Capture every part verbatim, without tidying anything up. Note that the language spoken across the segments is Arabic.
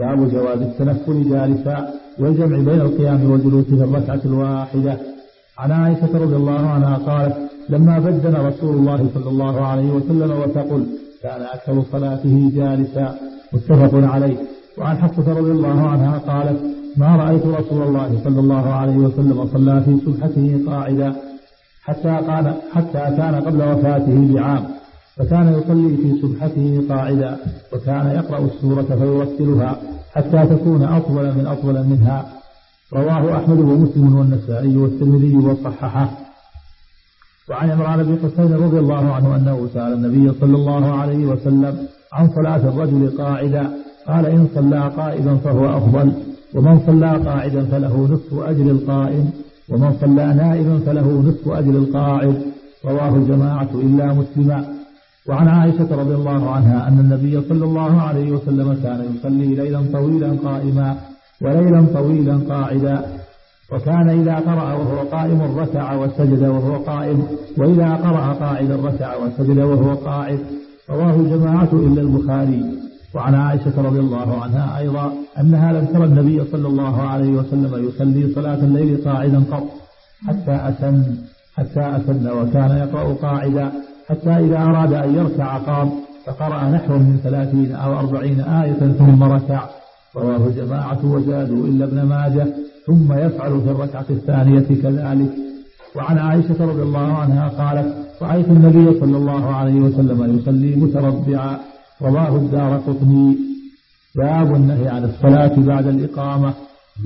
باب جواز التنفل جالسا والجمع بين القيام والجلوس في الركعة الواحدة. عن عائشة رضي الله عنها قالت لما بدن رسول الله صلى الله عليه وسلم وتقل كان أكثر صلاته جالسا، متفق عليه. وعن حفصة رضي الله عنها قالت ما رأيت رسول الله صلى الله عليه وسلم صلى في سبحته قاعدا حتى كان حتى كان قبل وفاته بعام، فكان يصلي في سبحته قاعدا، وكان يقرأ السورة فيرتلها حتى تكون أطول من أطول منها. رواه أحمد ومسلم والنسائي والترمذي وصححه. وعن عمران بن حسين رضي الله عنه أنه سأل النبي صلى الله عليه وسلم عن صلاة الرجل قاعدا، قال إن صلى قائدا فهو أفضل، ومن صلى قاعدا فله نصف أجر القائم، ومن صلى نائما فله نصف أجر القاعد. رواه الجماعة إلا مسلما. وعن عائشة رضي الله عنها أن النبي صلى الله عليه وسلم كان يصلي ليلا طويلا قائما وليلا طويلا قاعدا، وكان إذا قرأ وهو قائم ركع وسجد وهو قائم، وإذا قرأ قاعدا ركع وسجد وهو قاعد. رواه الجماعة إلا البخاري. وعن عائشة رضي الله عنها أيضا أنها لم ترى النبي صلى الله عليه وسلم يصلي صلاة الليل قاعدا قط حتى أسن حتى أسن وكان يقرأ قاعدا، حتى إذا أراد أن يركع قام فقرأ نحو من ثلاثين أو أربعين آية ثم ركع. رواه الجماعة وزادوا إلا ابن ماجه ثم يفعل في الركعة الثانية كذلك. وعن عائشة رضي الله عنها قالت رأيت النبي صلى الله عليه وسلم يصلي متربعا. رواه الدارقطني. باب النهي عن الصلاة بعد الإقامة.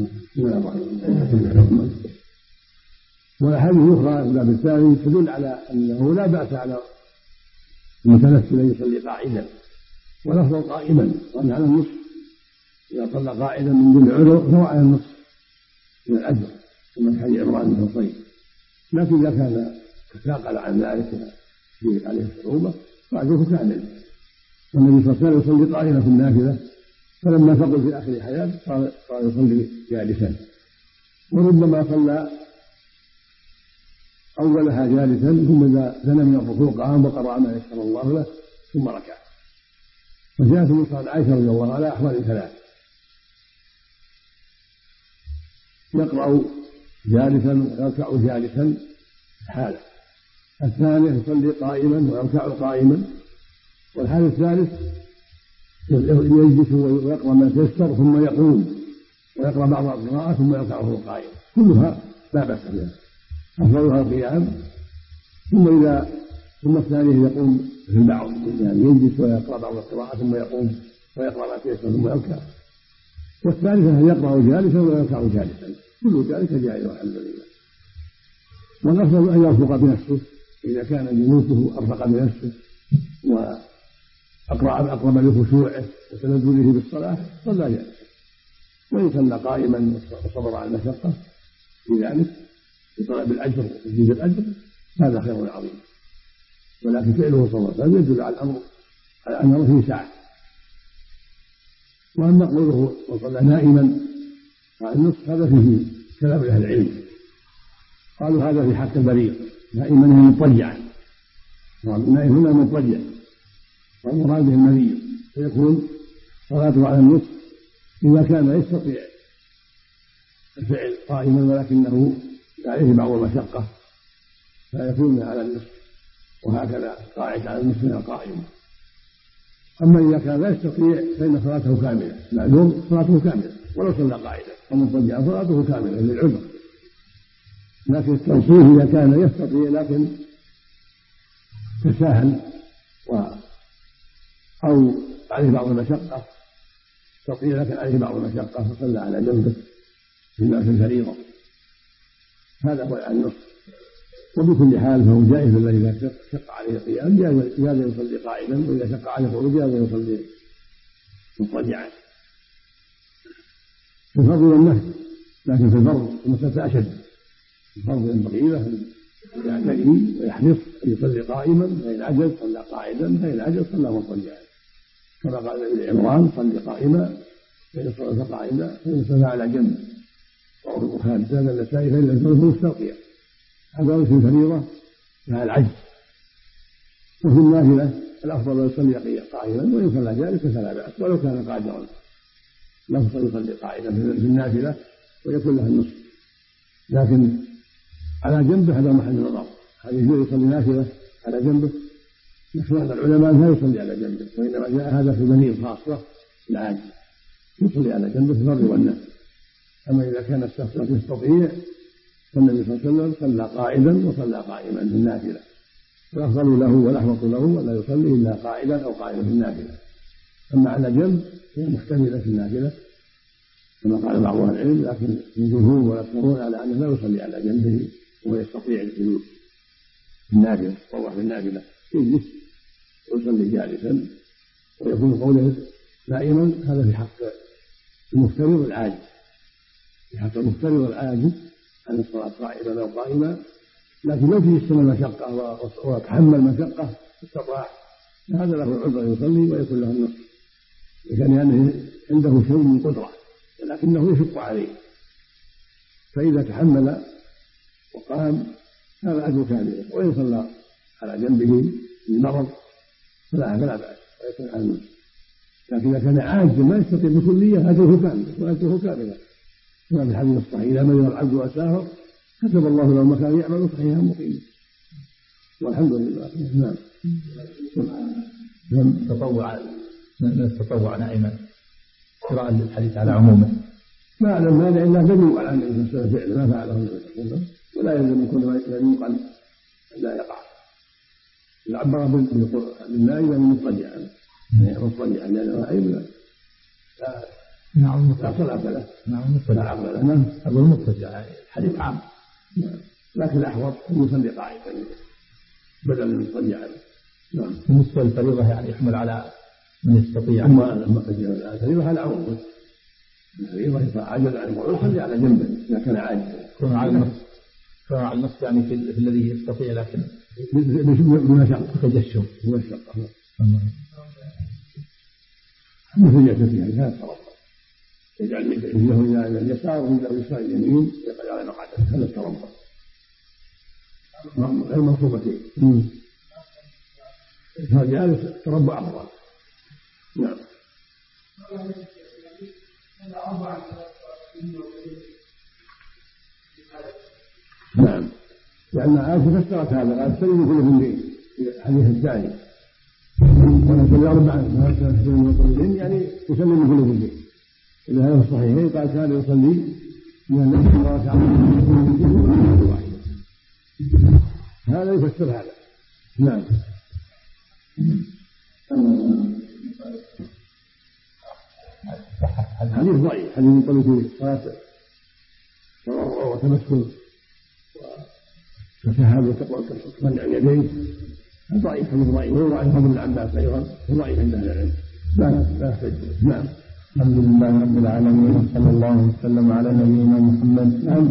والأحاديث الأخرى في الباب الثاني تدل على أنه لا بأس على المتنفل أن يصلي قاعدا، والأفضل قائما، وأن على النصف إذا صلى قاعدا من دون عذر فهو على النصف من الأجر كما حديث عمران بن حصين. لكن إذا كان تثاقل عن ذلك في عليه الصعوبة فأجره كامل. والنبي صلى الله عليه وسلم يصلي قائما في النافلة، فلما فقد في آخر حياته صار يصلي جالسا، وربما صلى أولها جالسا ثم إذا دنا من الركوع قام وقرأ ما يسر الله له ثم ركع. وجاءت من صلاة عائشة رضي الله على أحوال ثلاث: يقرأ جالسا ويركع جالسا حالة، الثانية يصلي قائما ويركع قائما، والحال الثالث يجلس ويقرأ ما تيسر ثم يقوم ويقرأ بعض القراءة ثم يركعه قائما. كلها لا بأس بها، أفضلها القيام، ثم إذا ثم الثانية يقوم في البعض، يعني يجلس ويقرأ بعض القراءة ثم يقوم ويقرأ ما تيسر ثم يركع، والثالثة يقرأ جالسا ويركع جالسا، كل ذلك جائز والحمد لله. والأفضل أن يرفق بنفسه إذا كان جلوسه أرفق بنفسه وأقرب لخشوعه وتنزله بالصلاة صلى جالسا، وإن صلى قائما وصبر على المشقة في ذلك بطلب الأجر وتجديد الأجر هذا خير عظيم. ولكن فعله صلى الله عليه وسلم يدل على الأمر على أنه فيه سعة. وأما قوله وصلى نائما على النصف هذا فيه كلام أهل العلم، قالوا هذا في حق البريء، نائما هي مضطجعا، النائم هنا مضطجع والمراد به المريء، فيكون صلاته على النصف إذا كان يستطيع الفعل قائما ولكنه عليه بعض المشقة فيكون على النصف، وهكذا قاعد على النصف من القائم. أما إذا كان لا يستطيع فإن صلاته كاملة، معلوم صلاته كاملة ولو صلى قاعدة ومضطجعا صلاته كاملة للعذر، لكن التنصيف إذا كان يستطيع لكن تساهل و أو عليه بعض المشقة، يستطيع لكن عليه بعض المشقة فصلى على جنبه في الفريضة، هذا هو النصف. وبكل حال فهو جائز الذي إذا شق عليه القيام جاز يصلي قائما، وإذا شق عليه القعود جاز يصلي مضطجعا. في الفرض والنهي، لكن في الفرض المسألة أشد. الفرض ينبغي له يعتني ويحرص أن يصلي قائما، فإن عجز صلى قاعدا، فإن عجز صلى مضطجعا، كما قال النبي عمران صلي قائما فإن صلى قائما فإن صلى على جنب. رواه البخاري. زاد النسائي فإن لم يكن مستلقيا، هذا في الفريضة مع العجز. وفي النافلة الأفضل أن يصلي قائما، وإن صلى جالسا فلا بأس ولو كان قادرا، الأفضل يصلي قاعدا في النافلة ويكون له النصف، لكن على جنبه هذا محل نظر، هل يجوز يصلي نافلة على جنبه؟ نحن العلماء لا يصلي على جنبه، وإنما جاء هذا في بنين خاصة العاجز يصلي على جنبه في الفرض والنفل. أما إذا كان الشخص يستطيع فالنبي صلى الله عليه وسلم صلى قاعدا وصلى قائما في النافلة، والأفضل له والأحوط له ولا يصلي إلا قاعدا أو قائما في النافلة. أما على جنب هي محتملة في النافلة كما قال بعض أهل العلم، لكن الجمهور والأكثرون على أنه لا يصلي على جنبه وهو يستطيع الجلوس في النافلة، يتطوع في النافلة يجلس ويصلي جالسا، ويكون قوله نائما هذا في حق المفترض العاجز، في حق المفترض العاجز عن الصلاة قائما أو قائما، لكن لو فيه السنة مشقة وتحمل مشقة استطاع هذا له العذر يصلي ويكون له النصف، لأنه عنده شيء من قدرة ولكنه يشق عليه، فإذا تحمل وقام هذا أجر كامل، وإن صلى على جنبه المرض فلا فلا بأس ويكون على النصف. لكن إذا كان عاجزا ما يستطيع بكلية أجره كامل وأجره كاملا، كما في الحديث الصحيح إذا مرض العبد وأسافر كتب الله له مكان يعمل صحيحا مقيما، والحمد لله. نعم. من تطوع من التطوع نائما قراءة الحديث على عمومه ما أعلم هذا إلا دليل على أن الإنسان فعل ما فعله النبي صلى الله عليه وسلم، ولا يلزم يكون ينقل لا يقع. العبارة بالنائم يعني مضطجعا مضطجعا لأنه نائم لا نعم لا صلاة له نعم مضطجع نعم أقول مضطجع الحديث عام، لكن الأحوط أن يصلي قاعدا بدل من مضطجعا. نعم. بالنسبة للفريضة يعني يحمل على من يستطيع. أما الفريضة على عموم الفريضة إذا عجز عن القعود يصلي على جنبه إذا كان عاجزا. يكون على النص يكون على النص يعني في, في الذي يستطيع لكن بمشقة تجشم بمشقة مثل جلسته هذا التربص يجعل رجله إلى اليسار ورجله اليسار إلى اليمين يقعد على مقعده، هذا التربص غير منصوبتين. فجالس تربع أفضل. نعم. نعم لأن عائشة فسرت هذا قال سلم كل اثنين الحديث الثاني ونسلم أربعا يعني يسلم كل اثنين إذا هذا الصحيحين قال كان يصلي من النفس وركعة واحدة، هذا يفسر هذا. نعم. الحديث ضعيف، حديث من طريق صلاة وتمسكن وتشهد وتقمن عن يديه ضعيف، حديث ضعيف هو ضعيف ابن العباس أيضا هو ضعيف عند أهل العلم لا لا يحتج. نعم. الحمد لله رب العالمين وصلى الله وسلم على نبينا محمد. نعم.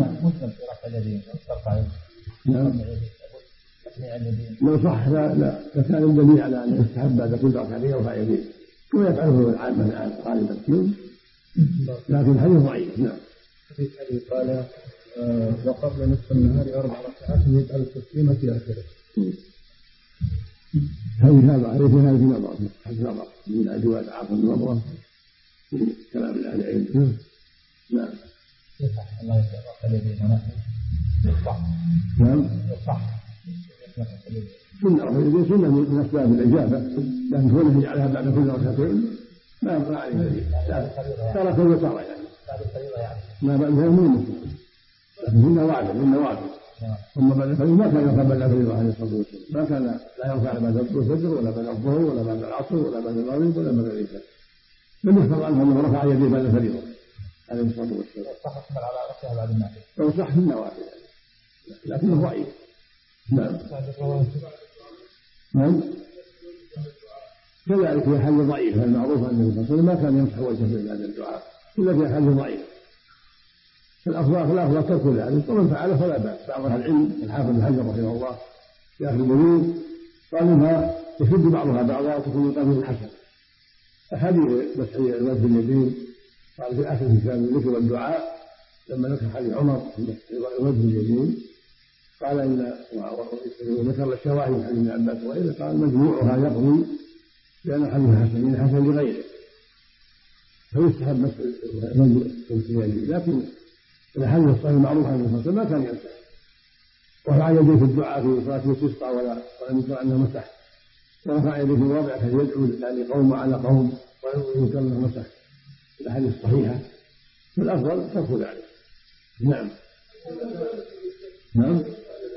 لو صح لا لا فكان الدليل على أن يستحب بعد كل ركعتين يرفع يديه كما يفعله العامة الآن غالبا، لكن الحديث ضعيف. نعم. الذي قال وقبل نصف النهار أربع ركعات يجعل التسليم في آخره. هذه هذا عليه هذه نظر حد نظر من أجواد عاصم النظرة في كلام أهل العلم. نعم. الله يسلمك يصح. نعم. يصح. سنة رفع اليدين سنة من أسباب الإجابة، لكن كونه يجعلها بعد كل ركعتين ما ينفع عليه دليل. ترك الوتر يعني. ما بعد هذا مو مسلم. لكن هن واجب هن واجب. ثم بعد الفجر ما كان يرفع بعد الفجر عليه الصلاة والسلام، ما كان لا يرفع بعد الفجر ولا بعد الظهر ولا بعد العصر ولا بعد المغرب ولا بعد العشاء. لم يحفظ عنه أنه رفع يديه بعد الفريضة عليه الصلاة والسلام. صح احمل على رأسها بعد النافلة. لو صح في النوافل لكنه ضعيف. نعم. نعم. كذلك في حال ضعيف المعروف أن النبي صلى الله عليه وسلم ما كان يمسح وجهه في هذا الدعاء إلا في حال ضعيف، فالأفضل فالأفضل ترك ذلك، ومن فعله فلا بأس. بعض أهل العلم الحافظ بن حجر رحمه الله في آخر البيوت قال إنها يشد بعضها بعضا وتكون من قبيل الحسن. أحاديث مسح الوجه اليدين قال في آخر كتاب الذكر والدعاء لما ذكر حديث عمر وجه اليدين قال إن وذكر الشواهد من حديث ابن عباس وغيره قال مجموعها يقضي لأن حديث حسن من حسن لغيره، فيستحب مس الرجل يديه، لكن الحديث الصحيح المعروف عن النبي ما كان يمسح، ورفع يديه في الدعاء في صلاة الاستسقاء ولا ولم يذكر انه مسح، ورفع يديه في الوضع كان يدعو يعني قوم على قوم ولم يذكر انه مسح. الاحاديث الصحيحه والافضل ترك ذلك. نعم نعم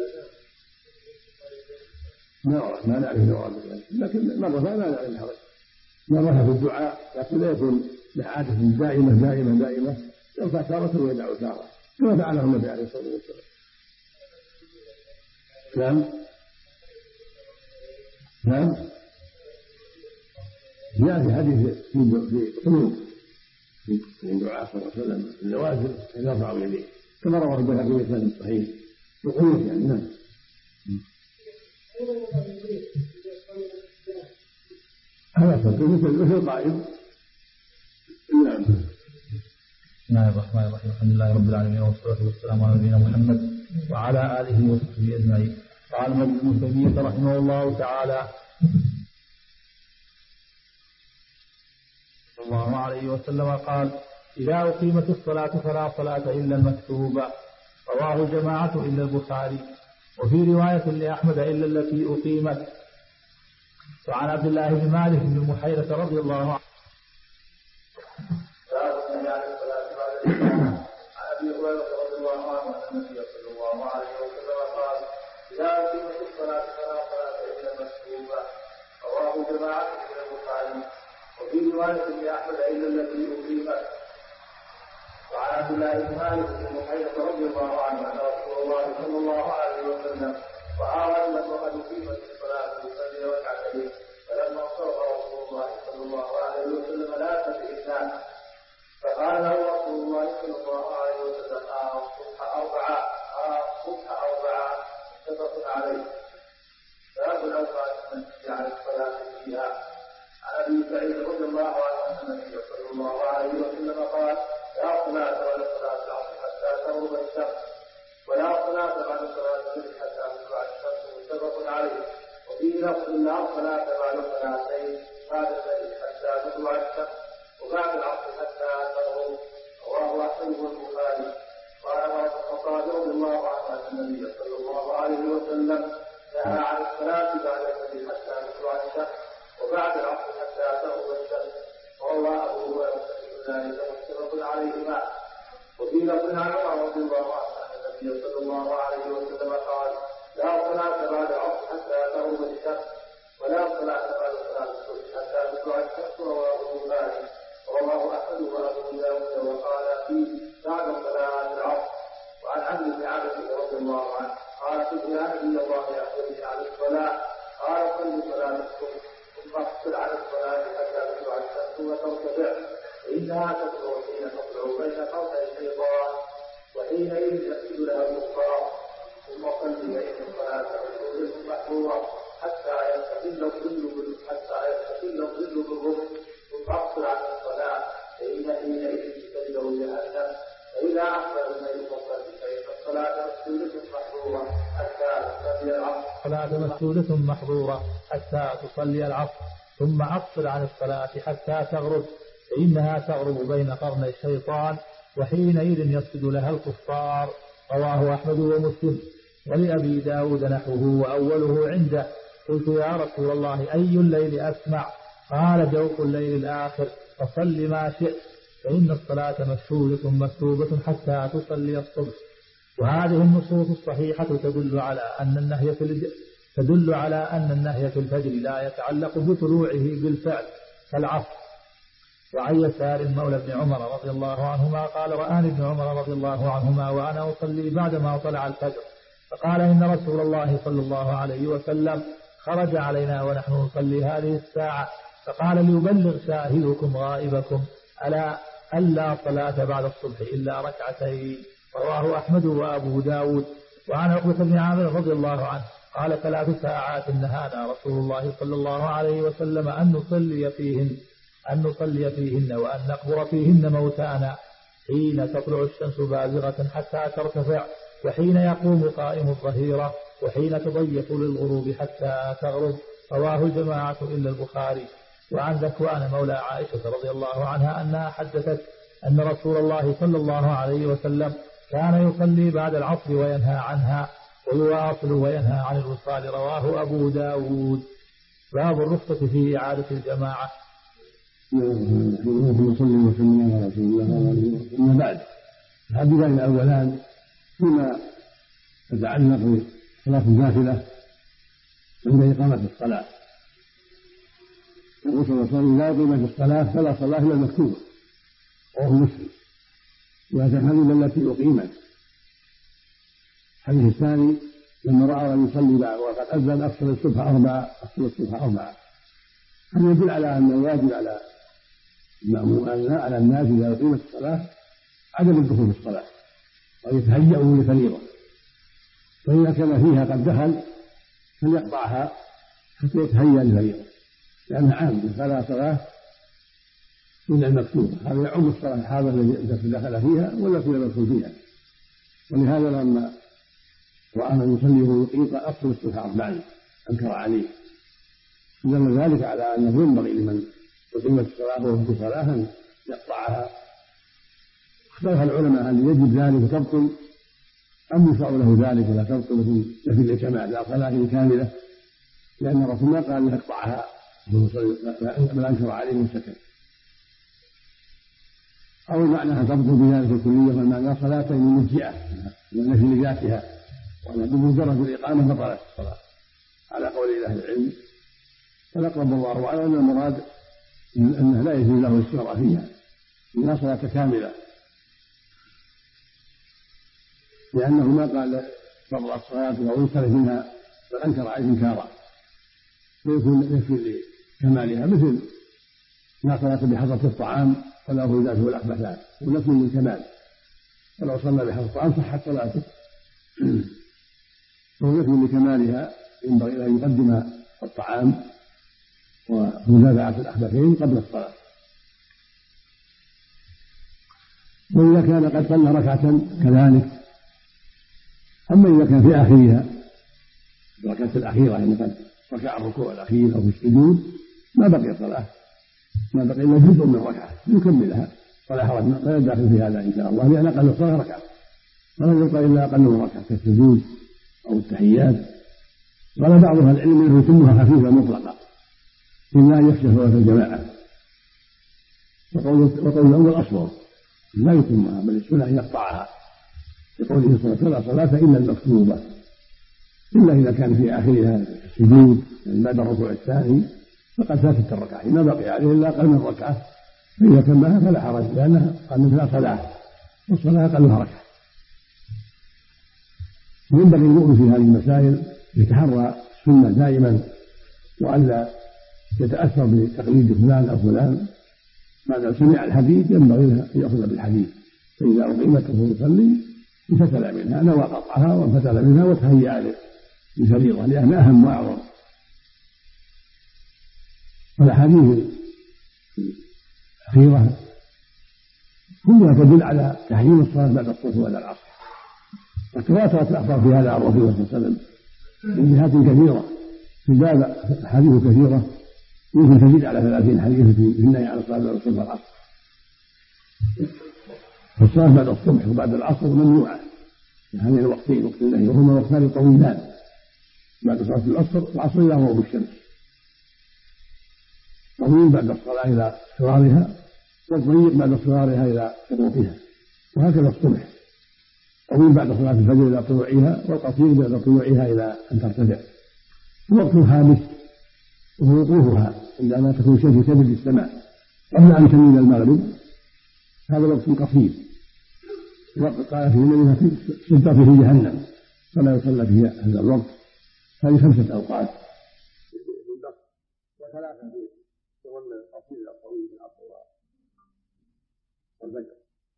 ما ما نعرف جواب ذلك، لكن مرة ما نعرف الحرج، مرة في الدعاء، لكن لا يكون لعادة دائمة دائمة دائمة، يرفع تارة ويدعو تارة كما فعله النبي عليه الصلاة والسلام. نعم نعم جاء في حديث في قنوت من دعاء صلى الله عليه وسلم النوازل أن يرفع يديه كما رواه البيهقي بإسناد صحيح القنوت يعني. نعم هذا مثل مثل قائم. نعم بسم الله الرحمن الرحيم، الحمد لله رب العالمين والصلاة والسلام على نبينا محمد وعلى آله وصحبه أجمعين. قال ابن تيمية رحمه الله تعالى صلى الله عليه وسلم قال: إذا أقيمت الصلاة فلا صلاة إلا المكتوبة، رواه جماعة إلا البخاري، وفي رواية لأحمد إلا التي أقيمت. وعن عبد الله بن مالك بن محيرة رضي الله عنه عن أبي هريرة رضي الله عنه أن النبي صلى الله عليه وسلم قال: إذا أقيمت الصلاة فلا صلاة إلا المكتوبة، رواه جماعة إلا البخاري، وفي رواية لأحمد إلا التي أقيمت. وعن عبد الله بن مالك بن محيرة رضي الله عنه أن رسول الله صلى الله عليه وسلم وعاود وقد أقيمت الصلاة يصلي ركعتين، فلما صرف رسول الله صلى الله عليه وسلم لا تدعي، فقال له رسول الله صلى الله عليه وسلم: آه الصبح أربعة آه الصبح أربعة متفق عليه. باب الأوقات المنهي عن الصلاة فيها. عن أبي سعيد رضي الله عنه أن النبي صلى الله عليه وسلم قال: لا صلاة ولا صلاة العصر حتى تغرب الشمس، ولا صلاة بعد صلاة الفجر حتى تطلع الشمس، متفق عليه. وفي لفظ: لا صلاة بعد صلاتين بعد الفجر حتى تطلع الشمس، وبعد العصر حتى تغرب، رواه أحمد والبخاري. قال عمر بن الخطاب رضي الله عنه أن النبي صلى الله عليه وسلم نهى عن الصلاة بعد الفجر حتى تطلع الشمس، وبعد العصر حتى تغرب الشمس، ورواه أبو هريرة ذلك متفق عليهما. وفي لفظ عن عمر رضي الله عنه أن النبي صلى الله عليه وسلم قال: لا صلاة بعد العصر حتى تغرب الشمس، ولا صلاة بعد صلاة الصبح حتى تطلع الشمس، رواه البخاري. رواه أحمد وأبو داود وقال فيه بعد صلاة العصر. وعن عمرو بن عبد رضي الله عنه قال: قلت يا نبي الله يأخذني عن الصلاة، قال: صل صلاة الصبح ثم اقصر عن الصلاة حتى تطلع الشمس وترتفع، فإنها تطلع حين تطلع بين قرني الشيطان، وحينئذ يسجد لها الكفار، ثم صل بين الصلاة والظهر محظورة حتى يستقل الظل حتى يستقل الظل بالركن، ثم اقصر عن الصلاة، فإن حينئذ تجد جهنم، فإذا أقبل الليل فصل، فإن الصلاة مسجودة محظورة حتى تصلي العصر الصلاة مسجودة محظورة حتى تصلي العصر، ثم أقصر عن الصلاة حتى تغرب، فإنها تغرب بين قرني الشيطان، وحينئذ يسجد لها الكفار. رواه أحمد ومسلم. ولأبي داود نحوه وأوله عنده. قلت يا رسول الله: أي الليل أسمع؟ قال: جوف الليل الآخر، فصل ما شئت، فإن الصلاة مشهودة مكتوبة حتى تصلي الصبح. وهذه النصوص الصحيحة تدل على أن النهي في الج... تدل على أن النهي في الفجر لا يتعلق بطلوعه بالفعل كالعصر. وعن يسار مولى ابن عمر رضي الله عنهما قال: رآني ابن عمر رضي الله عنهما وأنا أصلي بعدما طلع الفجر، فقال: إن رسول الله صلى الله عليه وسلم خرج علينا ونحن نصلي هذه الساعة، فقال: ليبلغ شاهدكم غائبكم ألا ألا صلاة بعد الصبح إلا ركعتين. رواه أحمد وأبو داود. وعن عقبة بن عامر رضي الله عنه قال: ثلاث ساعات نهانا رسول الله صلى الله عليه وسلم أن نصلي فيهن أن نصلي فيهن وأن نقبر فيهن موتانا، حين تطلع الشمس بازغة حتى ترتفع، وحين يقوم قائم الظهيرة، وحين تضيف للغروب حتى تغرب. رواه الجماعة إلا البخاري. وعن ذكوان مولى عائشة رضي الله عنها أنها حدثت أن رسول الله صلى الله عليه وسلم كان يصلي بعد العصر وينهى عنها ويواصل وينهى عن الوصال. رواه أبو داود. باب الرخصة في إعادة الجماعة. اللهم صل وسلم على رسول الله وعلى اله وصحبه. أما بعد، الحديثان الأولان فيما يتعلق بصلاة النافلة عند إقامة الصلاة. يقول صلى الله عليه وسلم: إذا أقيمت الصلاة فلا صلاة إلا المكتوبة، رواه مسلم. وهذا الحديث التي أقيمت. الحديث الثاني لما رأى أن يصلي بعد وقد أذن أفصل الصبح أربعة أفصل الصبح أربعة. هذا يدل على أن الواجب على على الناس إذا أقيمت الصلاة عدم الدخول في الصلاة ويتهيأوا لفريضة، فإذا كان فيها قد دخل فليقطعها حتى يتهيأ لفريضة، لأنها عامة فلا صلاة إلا المكتوبة. هذا يعم الصلاة الحاضرة التي دخل فيها والتي لم يدخل فيها. ولهذا لما رأى من يصلي ويقيم قال: أفصل الصبح أربعا، أنكر عليه. دل ذلك على أنه ينبغي لمن أقيمت الصلاة وهو في صلاة أن يقطعها. اختلف العلماء هل يجب ذلك وتبطل أم يشرع له ذلك ولا تبطل في نفي الجماعة لا صلاة كاملة، لأن الرسول ما قال يقطعها بل أنكر عليه وسكت. أو معناها تبطل بذلك الكلية، والمعنى صلاتين مجزئة والنفي لذاتها، وأن بمجرد الإقامة بطلت الصلاة على قول أهل العلم. فالأقرب والله أعلم أن المراد أنه لا يجوز له الشرع فيها، إنها صلاة كاملة، لأنه ما قال فضل الصلاة أو ينصرف منها بل أنكر عليه إنكارا، فيكون يكفي لكمالها، مثل ما صلاة بحضرة الطعام فله ذاته الأخبثان ونفي للكمال، ولو صلى بحضرة الطعام صحت صلاته. وهو يكفي لكمالها، ينبغي له أن يقدم الطعام ومدافعة الأخبثين قبل الصلاة. وإذا كان قد صلى ركعة كذلك. أما إذا كان في آخرها الركعة الأخيرة يعني قد ركع الركوع الأخير أو السجود ما بقي صلاة، ما بقي إلا جزء من ركعة يكملها ولا حرج، لا يدخل في هذا إن شاء الله، لأن أقل الصلاة ركعة ولا يبقى إلا أقل من ركعة كالسجود أو التحيات. قال بعض أهل العلم أنه يتمها خفيفة مطلقة إلا أن يخشى صلاة الجماعة، وقول الأول أصوب لا يتمها بل السنة أن يقطعها، يقوله صلى الله عليه وسلم: لا صلاة إلا المكتوبة، إلا إذا كان في آخرها السجود يعني بعد الركوع الثاني فقد فاتت الركعة ما بقي عليه إلا أقل من ركعة، فإذا تمها فلا حرج لأنها قال مثل صلاة والصلاة أقلها ركعة. وينبغي المؤمن في هذه المسائل يتحرى السنة دائما وألا يتأثر بتقليد فلان أو فلان، ما دام سمع الحديث ينبغي له أن يأخذ بالحديث، فإذا أقيمت وهو يصلي انفتل منها نوى قطعها وانفتل منها وتهيأ لفريضة لأنها أهم وأعظم. والأحاديث الأخيرة كلها تدل على تحريم الصلاة بعد الصبح وبعد العصر، وتواترت الأخبار في هذا عن الرسول صلى الله عليه وسلم من جهات كثيرة، في الباب أحاديث كثيرة يمكن تزيد على ثلاثين حديث في النهي عن الصلاة بعد الصبح والعصر. فالصلاة بعد الصبح وبعد العصر ممنوعة في هذين الوقتين، وقت النهي، وهما وقتان طويلان بعد صلاة العصر والعصر إلى غروب الشمس، طويل بعد الصلاة إلى صغارها والضيق بعد صغارها إلى شروطها، وهكذا الصبح طويل بعد صلاة الفجر إلى طلوعها والقصير بعد طلوعها إلى أن ترتفع. الوقت الخامس وهو وقوفها عندما تكون الشمس في كبد السماء قبل أن تميل المغرب، هذا وقت قصير، وقت قال فيه منها سلطة في جهنم فلا يصلى فيها هذا الوقت. هذه خمسة أوقات وثلاثة في يظن القصير الطويل من العصر والفجر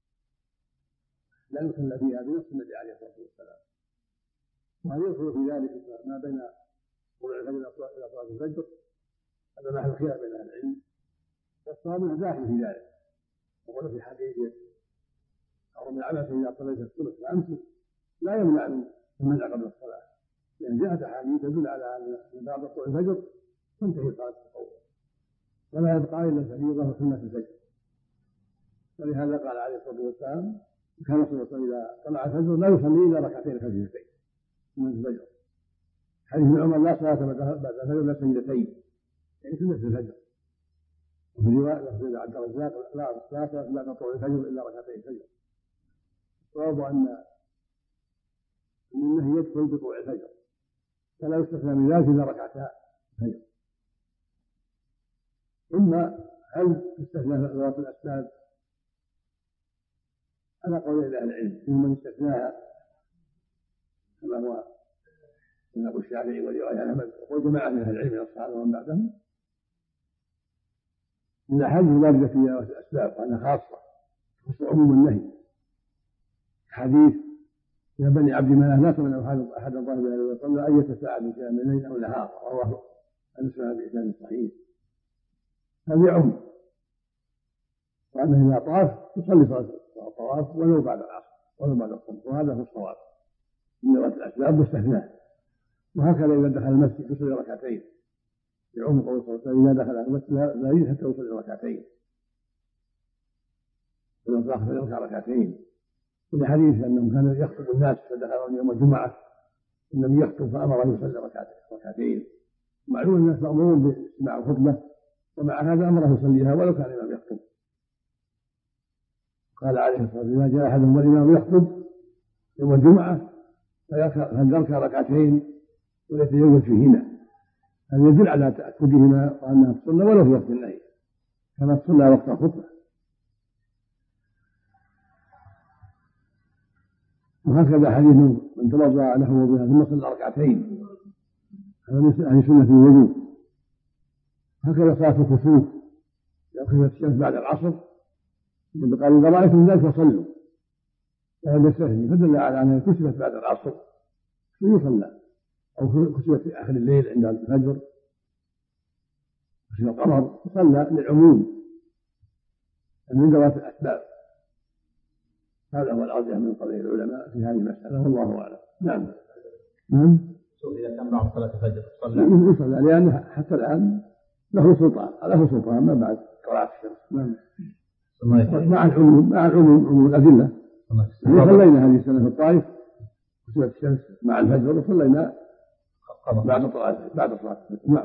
لا يصلى فيها بنص النبي عليه الصلاة والسلام. وهل يدخل في ذلك ما بين طلوع الفجر إلى صلاة الفجر؟ هذا محل خلاف بين أهل العلم، والصواب انه داخل في ذلك. وقال في حديث أو من عبث إذا صليت الصبح فأمسك لا يمنع من المنع قبل الصلاة، لأن جاءت أحاديث تدل على أن بعد طلوع الفجر تنتهي صلاة التطوع ولا يبقى إلا الفريضة وسنة الفجر. ولهذا قال عليه الصلاة والسلام كان صلى الله عليه وسلم إذا طلع الفجر لا يصلي إلا ركعتين خفيفتين سنة الفجر. حديث ابن عمر لا صلاة بعد الفجر إلا سجدتين يعني سنة الفجر. وفي رواية لفظ عبد الرزاق لا صلاة بعد طلوع الفجر إلا ركعتين الفجر. الصواب أن النهي يدخل بطلوع الفجر فلا يستثنى من ذلك إلا ركعتا الفجر. ثم هل تستثنى ذوات الأسباب؟ على قول أهل العلم من استثناها كما هو من أبو الشافعي ورواية أحمد وجماعة من أهل العلم من الصحابة ومن بعدهم إن حديث واردة في ذوات الأسباب وأنها خاصة تخص عموم النهي. حديث يا بني عبد مناف لا تمنعوا أحد الله عليه وسلم أن يتساءل بشيء من الليل أو النهار رواه مسلم بإسناد صحيح. هذا عم وأنه إذا طاف يصلي صلاة الطواف ولو بعد العصر ولو بعد الصبح وهذا هو الصواب من ذوات الأسباب مستثناه. وهكذا إذا دخل المسجد يصلي ركعتين يعم قول صلى الله عليه وسلم إذا دخل المسجد لا يجوز حتى يصلي ركعتين ولو دخل يركع ركعتين. في حديث أنهم كانوا يخطب الناس فدخلوا يوم الجمعة النبي يخطب فأمر أن يصلي ركعتين. معلوم الناس مأمورون باستماع الخطبة ومع هذا أمره يصليها ولو كان الإمام يخطب. قال عليه الصلاة والسلام إذا جاء أحدهم والإمام يخطب يوم الجمعة فليركع ركعتين وليتجوز فيهما. هذا يدل على تأكدهما وأنها تصلى ولو في وقت النهي كما تصلى وقت الخطبة. وهكذا حديث من توضأ له وضوءا ثم صلى ركعتين هذا من سنة الوضوء. هكذا صلاة الكسوف إذا خفت الشمس بعد العصر قال إذا رأيتم ذلك فصلوا فهذا يستثني فدل على أنها كسفت بعد العصر فيصلى أو كسفت في آخر الليل عند الفجر كسف القمر فصلى للعموم من ذوات الأسباب. هذا هو الأرجح من قول العلماء في هذه المسألة والله أعلم. نعم. نعم. إذا كان بعد صلاة الفجر صلى يصلى لأن حتى الآن له سلطان له سلطان ما بعد طلعت الشمس. نعم. مع العموم مع العموم عموم الأدلة. صلينا هذه السنة في الطائف وسوت الشمس مع الفجر وصلينا بعد طلعت بعد صلاة الفجر. نعم.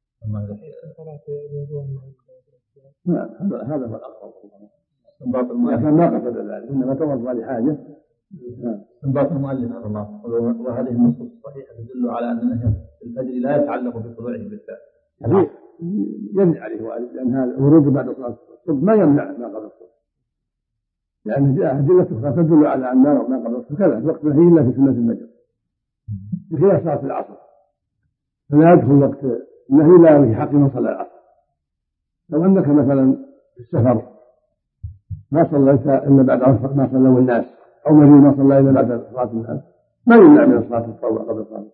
نعم هذا هذا هو الأقرب. لكن ما قصد ذلك إنما توضأ لحاجة. استنباط المؤلف رحمه الله وهذه النصوص الصحيحة تدل على أن نهي الفجر لا يتعلق بطلوعه بالفعل. يمنع عليه والد لأن هذا ورود بعد صلاة الصبح ما يمنع ما قبل الصبح لأن جاء أدلة أخرى تدل على أن ما قبل الصبح كذا وقت النهي إلا في سنة الفجر بخلاف صلاة العصر فلا يدخل وقت النهي إلا في حق من صلى العصر. لو أنك مثلا في السفر ما صليت إلا بعد ما صلوا الناس أو مريض ما صلى إلا بعد صلاة الناس ما يمنع من الصلاة التطوع قبل صلاة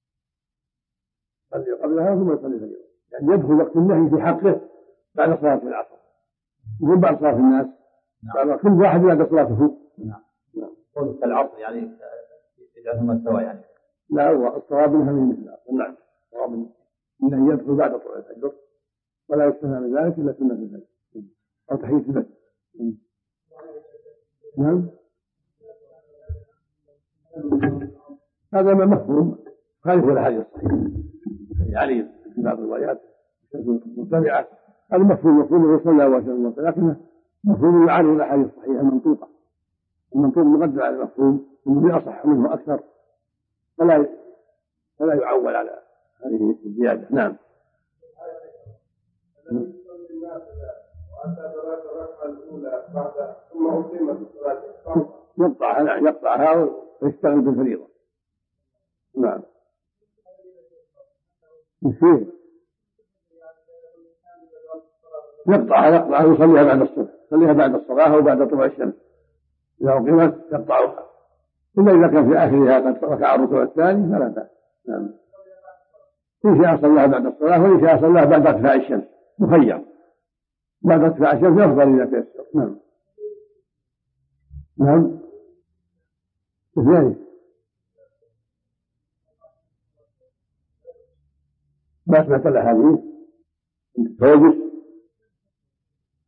صلي قبلها ثم يصلي الفجر يعني يدخل وقت النهي في حقه بعد صلاة العصر يقول بعد صلاة الناس بعد كل واحد بعد صلاته. نعم. قلت العصر يعني يجعلهما سوا يعني. لا هو الصواب انها من مثل العصر. نعم الصواب انه يدخل بعد طلوع الفجر ولا يستثنى من ذلك الا سنة الفجر او تحية المسجد. نعم هذا ما مفهوم خالف الاحاديث الصحيحة يعني في بعض الروايات متبعة هذا مفهوم مفهوم صلى الله عليه وسلم لكنه مفهوم يعارض الاحاديث الصحيحة المنطوقة. المنطوق مقدم على المفهوم والذي اصح منه اكثر فلا فلا يعول على هذه الزيادة. نعم. يقطعها نعم يقطعها ويشتغل بالفريضة. نعم. يصير يقطعها يقطعها ويصليها بعد الصبح يصليها بعد الصلاة أو بعد طلوع الشمس إذا أقيمت يقطعها إلا إذا كان في آخرها قد ركع الركوع الثاني فلا بأس. نعم. إن شاء صلاها بعد الصلاة وإن شاء صلاها بعد ارتفاع الشمس مخير بعد ارتفاع الشمس أفضل إذا تيسر. نعم. نعم. الثاني ما سمعت الأحاديث توجس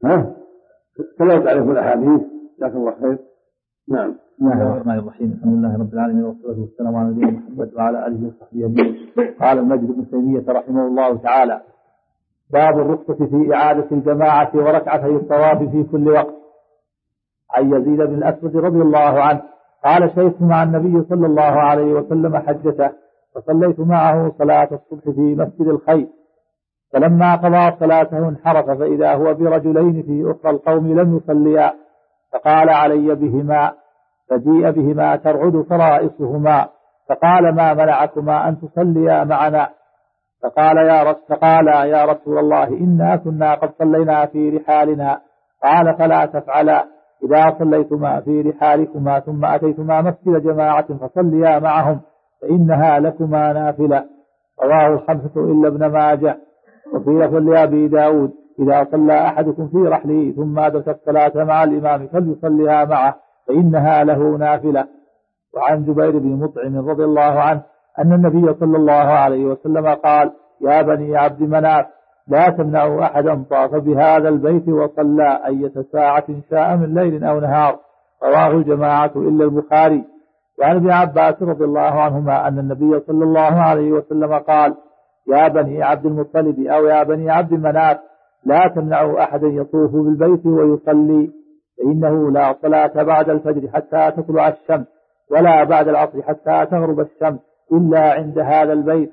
ها كما تعرف الأحاديث جزاك الله خير. نعم. بسم الله الرحمن الرحيم. الحمد لله رب العالمين والصلاة والسلام على نبينا محمد وعلى آله وصحبه أجمعين. قال المجد بن تيمية رحمه الله تعالى: باب الرخصة في إعادة الجماعة وركعتي الطواف في كل وقت. عن يزيد بن الأسود رضي الله عنه قال: شهدت مع النبي صلى الله عليه وسلم حجته، فصليت معه صلاة الصبح في مسجد الخير، فلما قضى صلاته انحرف فإذا هو برجلين في أخرى القوم لم يصليا، فقال: علي بهما، فجيء بهما ترعد فرائصهما، فقال: ما منعكما أن تصليا معنا؟ فقال يا, رس فقال يا رسول الله إنا كنا قد صلينا في رحالنا. قال: فلا تفعلا، إذا صليتما في رحالكما ثم أتيتما مسجد جماعة فصليا معهم فإنها لكما نافلة. رواه الخمسة إلا ابن ماجه. وفي لفظ لأبي داود: إذا صلى أحدكم في رحله ثم أدرك الصلاة مع الإمام فليصليها معه فإنها له نافلة. وعن جبير بن مطعم رضي الله عنه أن النبي صلى الله عليه وسلم قال: يا بني عبد مناف، لا تمنعوا أحدا طاف بهذا البيت وصلى أية ساعة شاء من ليل أو نهار. رواه الجماعة إلا البخاري. وعن ابن عباس رضي الله عنهما أن النبي صلى الله عليه وسلم قال: يا بني عبد المطلب أو يا بني عبد مناف، لا تمنعوا أحدا يطوف بالبيت ويصلي، فإنه لا صلاة بعد الفجر حتى تطلع الشمس، ولا بعد العصر حتى تغرب الشمس، إلا عند هذا البيت.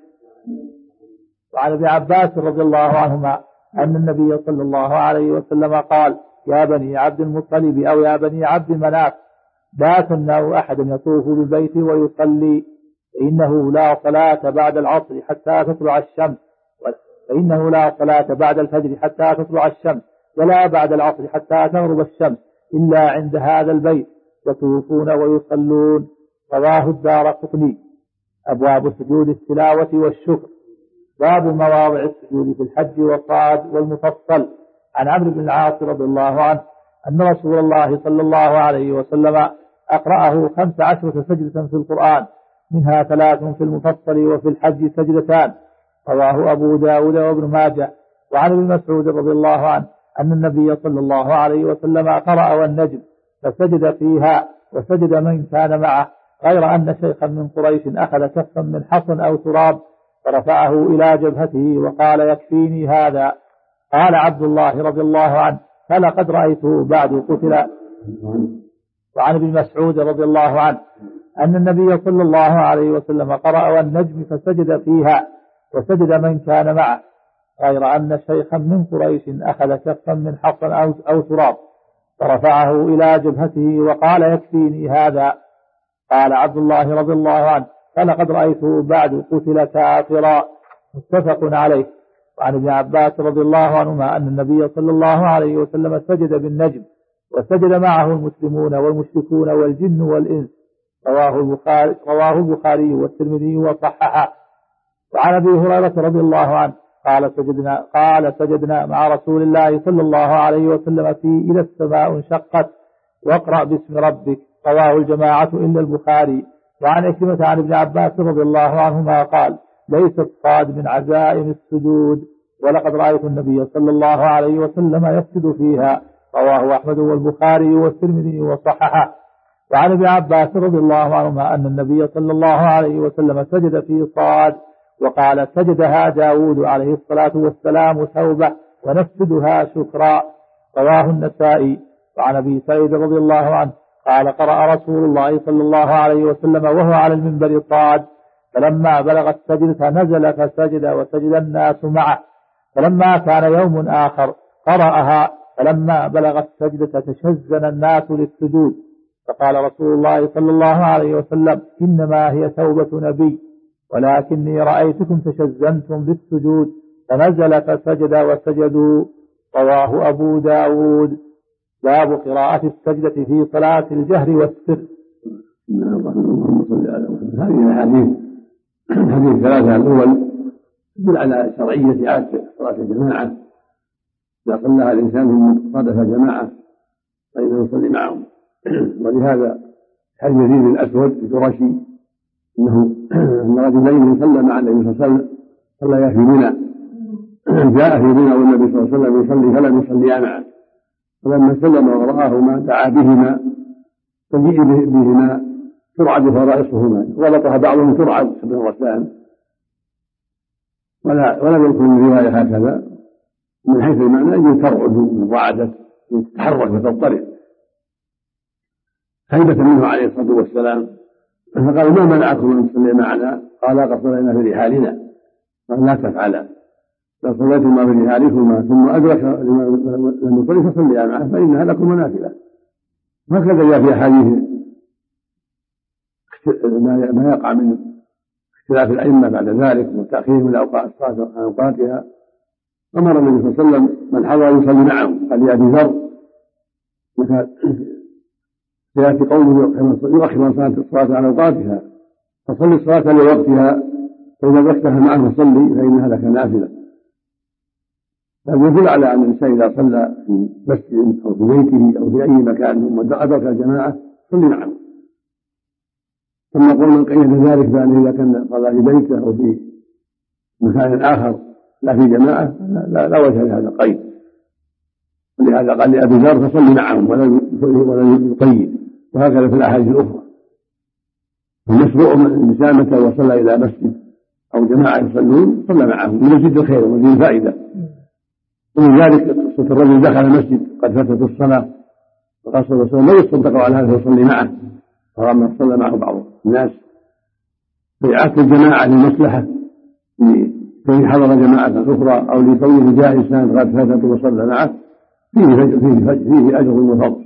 وعن ابن عباس رضي الله عنهما أن النبي صلى الله عليه وسلم قال: يا بني عبد المطلب أو يا بني عبد مناف، لا تمنعوا أحدا يطوف بالبيت ويصلي، فإنه لا صلاة بعد العصر حتى تطلع الشمس، فإنه لا صلاة بعد الفجر حتى تطلع الشمس، ولا بعد العصر حتى تغرب الشمس، إلا عند هذا البيت، يطوفون ويصلون. رواه الدارقطني. أبواب سجود التلاوة والشكر. باب مواضع السجود في الحج والصاد والمفصل. عن عمرو بن العاص رضي الله عنه أن رسول الله صلى الله عليه وسلم أقرأه خمس عشرة سجدة في القرآن، منها ثلاث في المفصل وفي الحج سجدتان. رواه أبو داود وابن ماجه. وعن ابن مسعود رضي الله عنه أن النبي صلى الله عليه وسلم قرأ والنجم فسجد فيها وسجد من كان معه، غير أن شيخا من قريش أخذ كفا من حصن أو تراب فرفعه إلى جبهته وقال: يكفيني هذا. قال عبد الله رضي الله عنه: فلقد رأيته بعد قتل. وعن ابن مسعود رضي الله عنه أن النبي صلى الله عليه وسلم قرأ والنجم فسجد فيها وسجد من كان معه، غير أن شيخا من قريش أخذ كفا من حصن أو, أو تراب فرفعه إلى جبهته وقال: يكفيني هذا. قال عبد الله رضي الله عنه: فلقد رأيته بعد قتل كافرا. متفق عليه. وعن ابن عباس رضي الله عنهما أن النبي صلى الله عليه وسلم سجد بالنجم وسجد معه المسلمون والمشركون والجن والإنس. رواه البخاري, رواه البخاري والترمذي وصححه. وعن أبي هريرة رضي الله عنه قال سجدنا, قال سجدنا مع رسول الله صلى الله عليه وسلم في إذا السماء انشقت واقرأ باسم ربك. رواه الجماعة إلا البخاري. وعن عكرمة عن ابن عباس رضي الله عنهما قال: ليس الصاد من عزائم السجود، ولقد رأيت النبي صلى الله عليه وسلم يسجد فيها. رواه أحمد والبخاري والترمذي وصححه. وعن ابن عباس رضي الله عنهما أن النبي صلى الله عليه وسلم سجد في صاد وقال: سجدها داود عليه الصلاة والسلام توبة ونسجدها شكرا. رواه النسائي. وعن أبي سعيد رضي الله عنه قال: قرأ رسول الله صلى الله عليه وسلم وهو على المنبر صاد، فلما بلغ السجدة نزل فسجد وسجد الناس معه، فلما كان يوم آخر قرأها، فلما بلغ السجدة تشزن الناس للسجود، فقال رسول الله صلى الله عليه وسلم: إنما هي توبة نبي، ولكني رأيتكم تشزنتم بالسجود، فنزل فسجد وسجدوا. رواه أبو داود. باب قراءة السجدة في صلاة الجهر والسر. هذه الحديث هذه الثلاثة الأول تدل على شرعية إعادة صلاة الجماعة إذا صلىها الإنسان ثم صادف جماعة فإنه يصلي معهم. ولهذا حديث يزيد بن الأسود القرشي أنه أن رجلين صلى مع النبي صلى الله عليه وسلم صليا في منى، جاء في منى والنبي صلى الله عليه وسلم يصلي فلم يصليا معه، ولما سلم ورآهما دعا بهما فجيء بهما ترعد فرائصهما غلطها بعضهم ترعد بن الرسلان ولا ولا يذكر الرواية هكذا من حيث المعنى أن ترعد من رعدت تتحرك وتضطرب هيبة منه عليه الصلاة والسلام. فقال ما منعكم أن تصلي معنا؟ قال قد صلينا في رحالنا. قال لا تفعلا لو صليتما في رحالكما ثم أدرك لم يصلي فصليا معه فإنها لكم نافلة. هكذا جاء في أحاديث ما يقع من اختلاف الأئمة بعد ذلك وتأخير من أوقات الصلاة عن أوقاتها. أمر النبي صلى الله عليه وسلم من حضر يصلي معه. قال لأبي ذر سيأتي قوم يؤخر الصلاة عن أوقاتها فصلي الصلاة لوقتها فإذا أدركتها معه فصلي فإنها لك نافلة. هذا يدل على أن الإنسان إذا صلى في مسجد أو في بيته أو في أي مكان ثم أدرك الجماعة صلي معه. ثم قول من قيد ذلك بأنه إذا كان صلى في بيته أو في مكان آخر لا في جماعة لا, لا وجه لهذا القيد. ولهذا قال لأبي ذر فصلي معهم ولا يقيد. وهكذا في الأحاديث الأخرى المشروع من الإنسان متى وصل إلى مسجد أو جماعة يصلون صلى معهم لمزيد الخير ومزيد الفائدة. ومن ذلك قصة الرجل دخل المسجد قد فاتت الصلاة فقال صلى الله عليه وسلم لا يصدق على هذا فيصلي معه فرغم صلى معه بعض الناس فإعادة الجماعة للمصلحة لكي حضر جماعة أخرى أو لكونه جاء إنسان قد فاتت وصلى معه فيه فيه فيه أجر وفضل.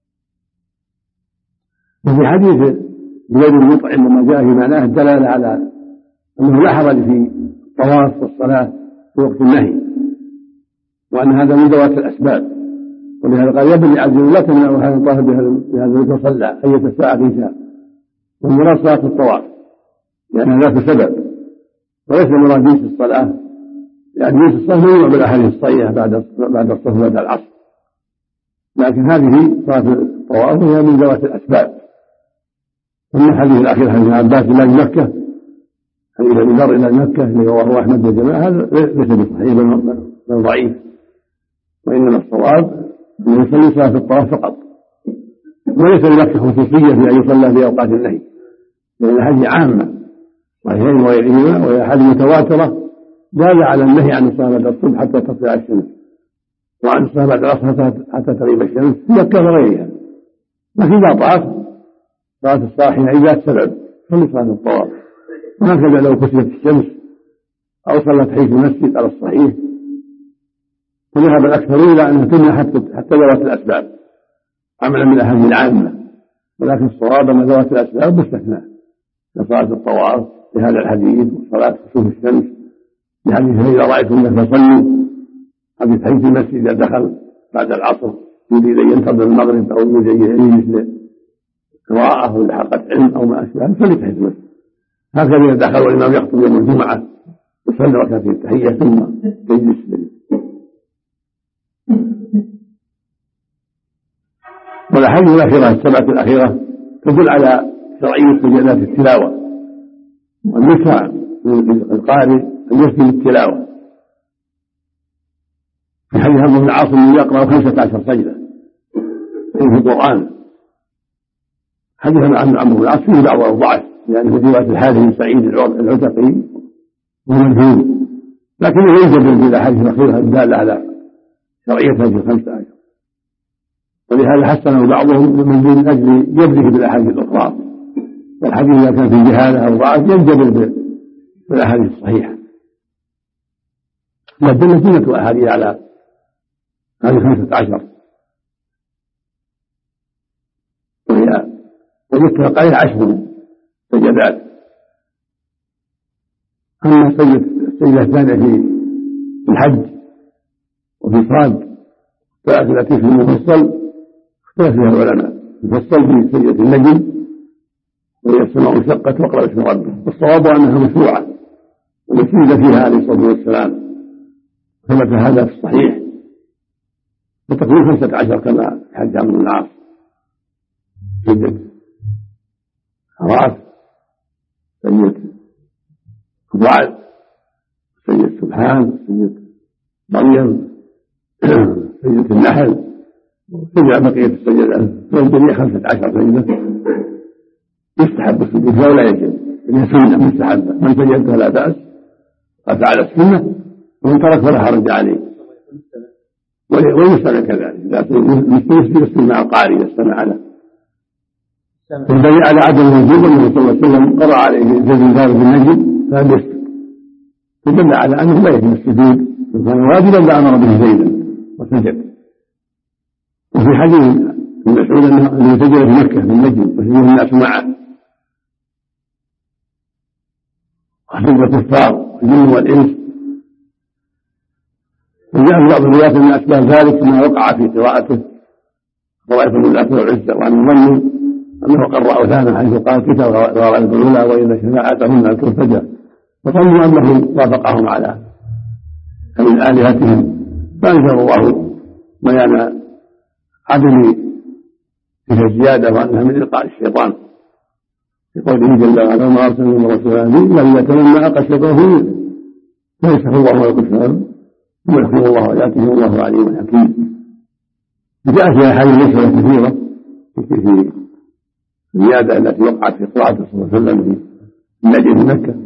وفي حديث زيد بن مطعم لما جاء في معناه الدلالة على أنه لا حرج في الطواف والصلاة في وقت النهي وأن هذا من ذوات الأسباب. ولهذا قال يا بني عبد الله لا تمنعوا هذا الطواف بهذا المصلى أية ساعة شاء. والمراد صلاة الطواف لأن ذاك سبب وليس مراد جنس الصلاة يعني جنس الصلاة ممنوع بالأحاديث الصحيحة بعد بعد الصلاة بعد العصر. لكن هذه صلاة الطواف هي من ذوات الأسباب. ثم الحديث الأخير حديث عباس إلى مكة حديث أبي ذر إلى مكة وهو أحمد والجماعة هذا ليس بصحيح بل ضعيف. وإنما الصواب أن يصلي صلاة الطواف فقط وليس لمكة خصوصية في أن يصلى في أوقات النهي لأن هذه عامة صحيحين وغيرهما وهي أحاديث متواترة دال على النهي عن الصلاة بعد الصبح حتى تطلع الشمس وعن الصلاة بعد العصر حتى تغيب الشمس في مكة وغيرها. لكن إذا طاف صلاة الصاحية إذا سبب صلي صلاة الطواف. وهكذا لو كسرت الشمس أو صلت حيث المسجد على الصحيح فذهب الأكثرون إلى أنها تمنع حتى حتى ذوات الأسباب عملا من الأحاديث العامة. ولكن الصواب أن ذوات الأسباب مستثنى كصلاة الطواف بهذا الحديث وصلاة كسوف الشمس بحديث إذا رأيتم فصلوا حديث حيث المسجد إذا دخل بعد العصر يريد أن ينتظر المغرب أو يريد أن مثل قراءة أو لحقة علم أو ما أشبه فلي تحت المسجد. هكذا إذا دخل والإمام يخطب يوم الجمعة يصلي ركعتين التحية ثم يجلس. والأحاديث الأخيرة السبعة الأخيرة تدل على شرعية سجدات التلاوة والنساء للقارئ أن يسجد التلاوة. في حديث عمرو بن العاص يقرأ خمسة عشر سجدة في القرآن. حديث عن عمرو بن العاص فيه بعض الضعف يعني في رواية الحارث بن سعيد العتقي ومجهول لكنه ينجبر بالأحاديث الأخيرة الدالة على شرعية هذه الخمسة عشر. ولهذا حسنه بعضهم من أجل جبره بالأحاديث الأخرى. والحديث إذا كان في جهالة أو ضعف ينجبر بالأحاديث الصحيحة. لكن سنة أحاديث على هذه خمسة عشر وهي ويتفق عليها عشر سجدات. أما السجدة الثانية في الحج وفي صاد ثلاثة التي في المفصل اختلف فيها العلماء. المفصل في سجدة النجم وهي السماء انشقت واقرأ اسم ربه والصواب أنها مشروعة ومسجد فيها عليه الصلاة والسلام ثبت هذا في الصحيح. وتكون خمسة عشر كما حج عمرو بن العاص سجدة حراس سجدة الرعد سجدة سبحان سجدة مريم سجدة النحل سجد بقية السجدات والجميع خمسة عشر سجدة يستحب السجود فيها ولا يجب هي سنة مستحبة من سجدها لا بأس قد على السنة ومن ترك فلا حرج عليه ويستمع كذلك لكن المسلم يستمع مع القارئ يستمع له والدليل على عدم الوجوب النبي صلى الله عليه وسلم قرأ عليه زيد ذلك بالنجم فلم يسجد فدل على أنه لا يجب السجود وكان واجبا لأمر به زيدا وسجد. وفي حديث ابن مسعود أنه سجد في مكة بالنجم وسجد الناس معه وسجد الكفار الجن والإنس. وجاء في بعض الروايات من أسباب ذلك ما وقع في قراءته قراءة الولاة والعزة وأن ظنوا أنه قرأ أوثانا حيث قال كتاب غرائب الأولى وإن شفاعتهن الفجر فظنوا أنه وافقهم على من آلهتهم فأنزل الله بيان عدم فيها الزيادة وأنها من إلقاء الشيطان في قوله جل وعلا وما أرسلنا من رسول إلا ليتمنى ألقى الشيطان فيه فيسخر الله ويكفر ثم يحكم الله ويأتيه الله عليم حكيم. جاء فيها أحاديث مسألة كثيرة في الزيادة التي وقعت في قراءة صلى الله عليه وسلم في النجم في مكة.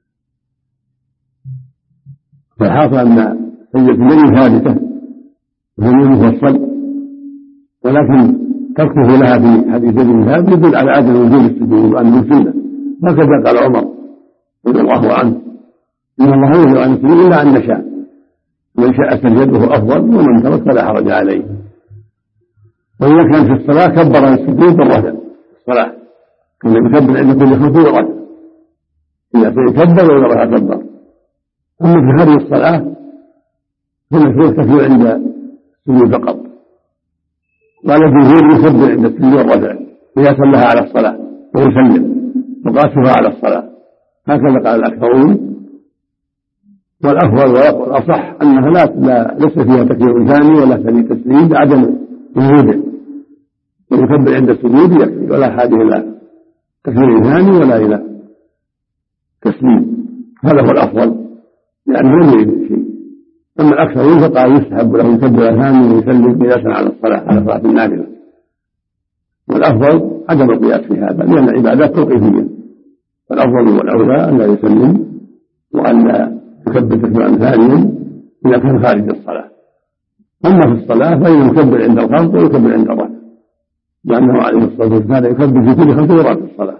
فالحاصل أن سجدة النجم ثابتة وهي مفصل ولكن تركه لها في حديث زيد بن ثابت يدل على عدم وجوب السجود وأنه سنة هكذا قال عمر رضي الله عنه إن الله يريد أن يسجد إلا أن نشاء من شاء سجده أفضل ومن ترك فلا حرج عليه. وإذا كان في الصلاة كبر السجود بالرفع الصلاة كان يكبر عند كل خطوة ورفع إذا سيكبر وإذا رفع كبر. أما في هذه الصلاة فالمشروع كثير عند السجود فقط قال الجمهور يكبر عند السجود والرفع قياسا لها على الصلاة ويسلم وقاسها على الصلاة هكذا قال الأكثرون. والأفضل والأصح أنها لا, لا ليس فيها تكبير ثاني ولا ثاني تسليم بعدم وجوده ويكبر عند السجود يكفي ولا حاجة إلى تكبير ثاني ولا إلى تسليم هذا هو الأفضل لأنه لم يريد شيء. أما الأكثرون فقال يستحب له يكبر ثاني ويسلم قياسا على الصلاة على صلاة النافلة. والأفضل عدم القياس في هذا لأن العبادات توقيفية فالأفضل والأولى أن لا يسلم وأن لا يكبر تكبيرا ثانيا إذا كان خارج الصلاة. أما في الصلاة فإنه يكبر عند الخلق ويكبر عند الرفع لأنه عليه الصلاة والسلام يكبر في كل خمس مرات في الصلاة.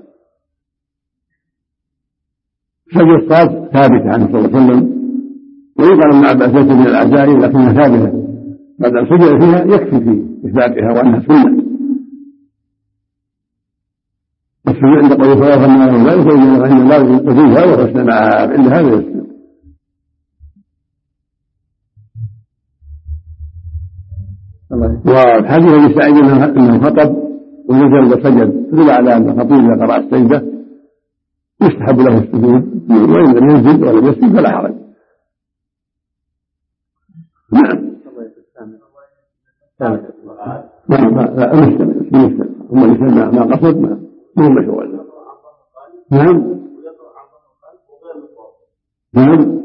سجد الصلاة ثابتة عنه صلى الله عليه وسلم ويقال ابن عباس ليس من العزائم لكنها ثابتة بعد أن سجد فيها يكفي في إثباتها وأنها سنة. السجود عند قول صلاة فما له ذلك فإن الله يجوزها وحسن معها إلا هذا يسلم. والحديث الذي سعيد انه خطب ونزل وسجد تدل على ان الخطيب اذا قرأ السجده يستحب له السجود وان لم يسجد ولم يسجد فلا حرج. نعم لا المستمع هم اللي ما قصد ما هو مشروع. نعم نعم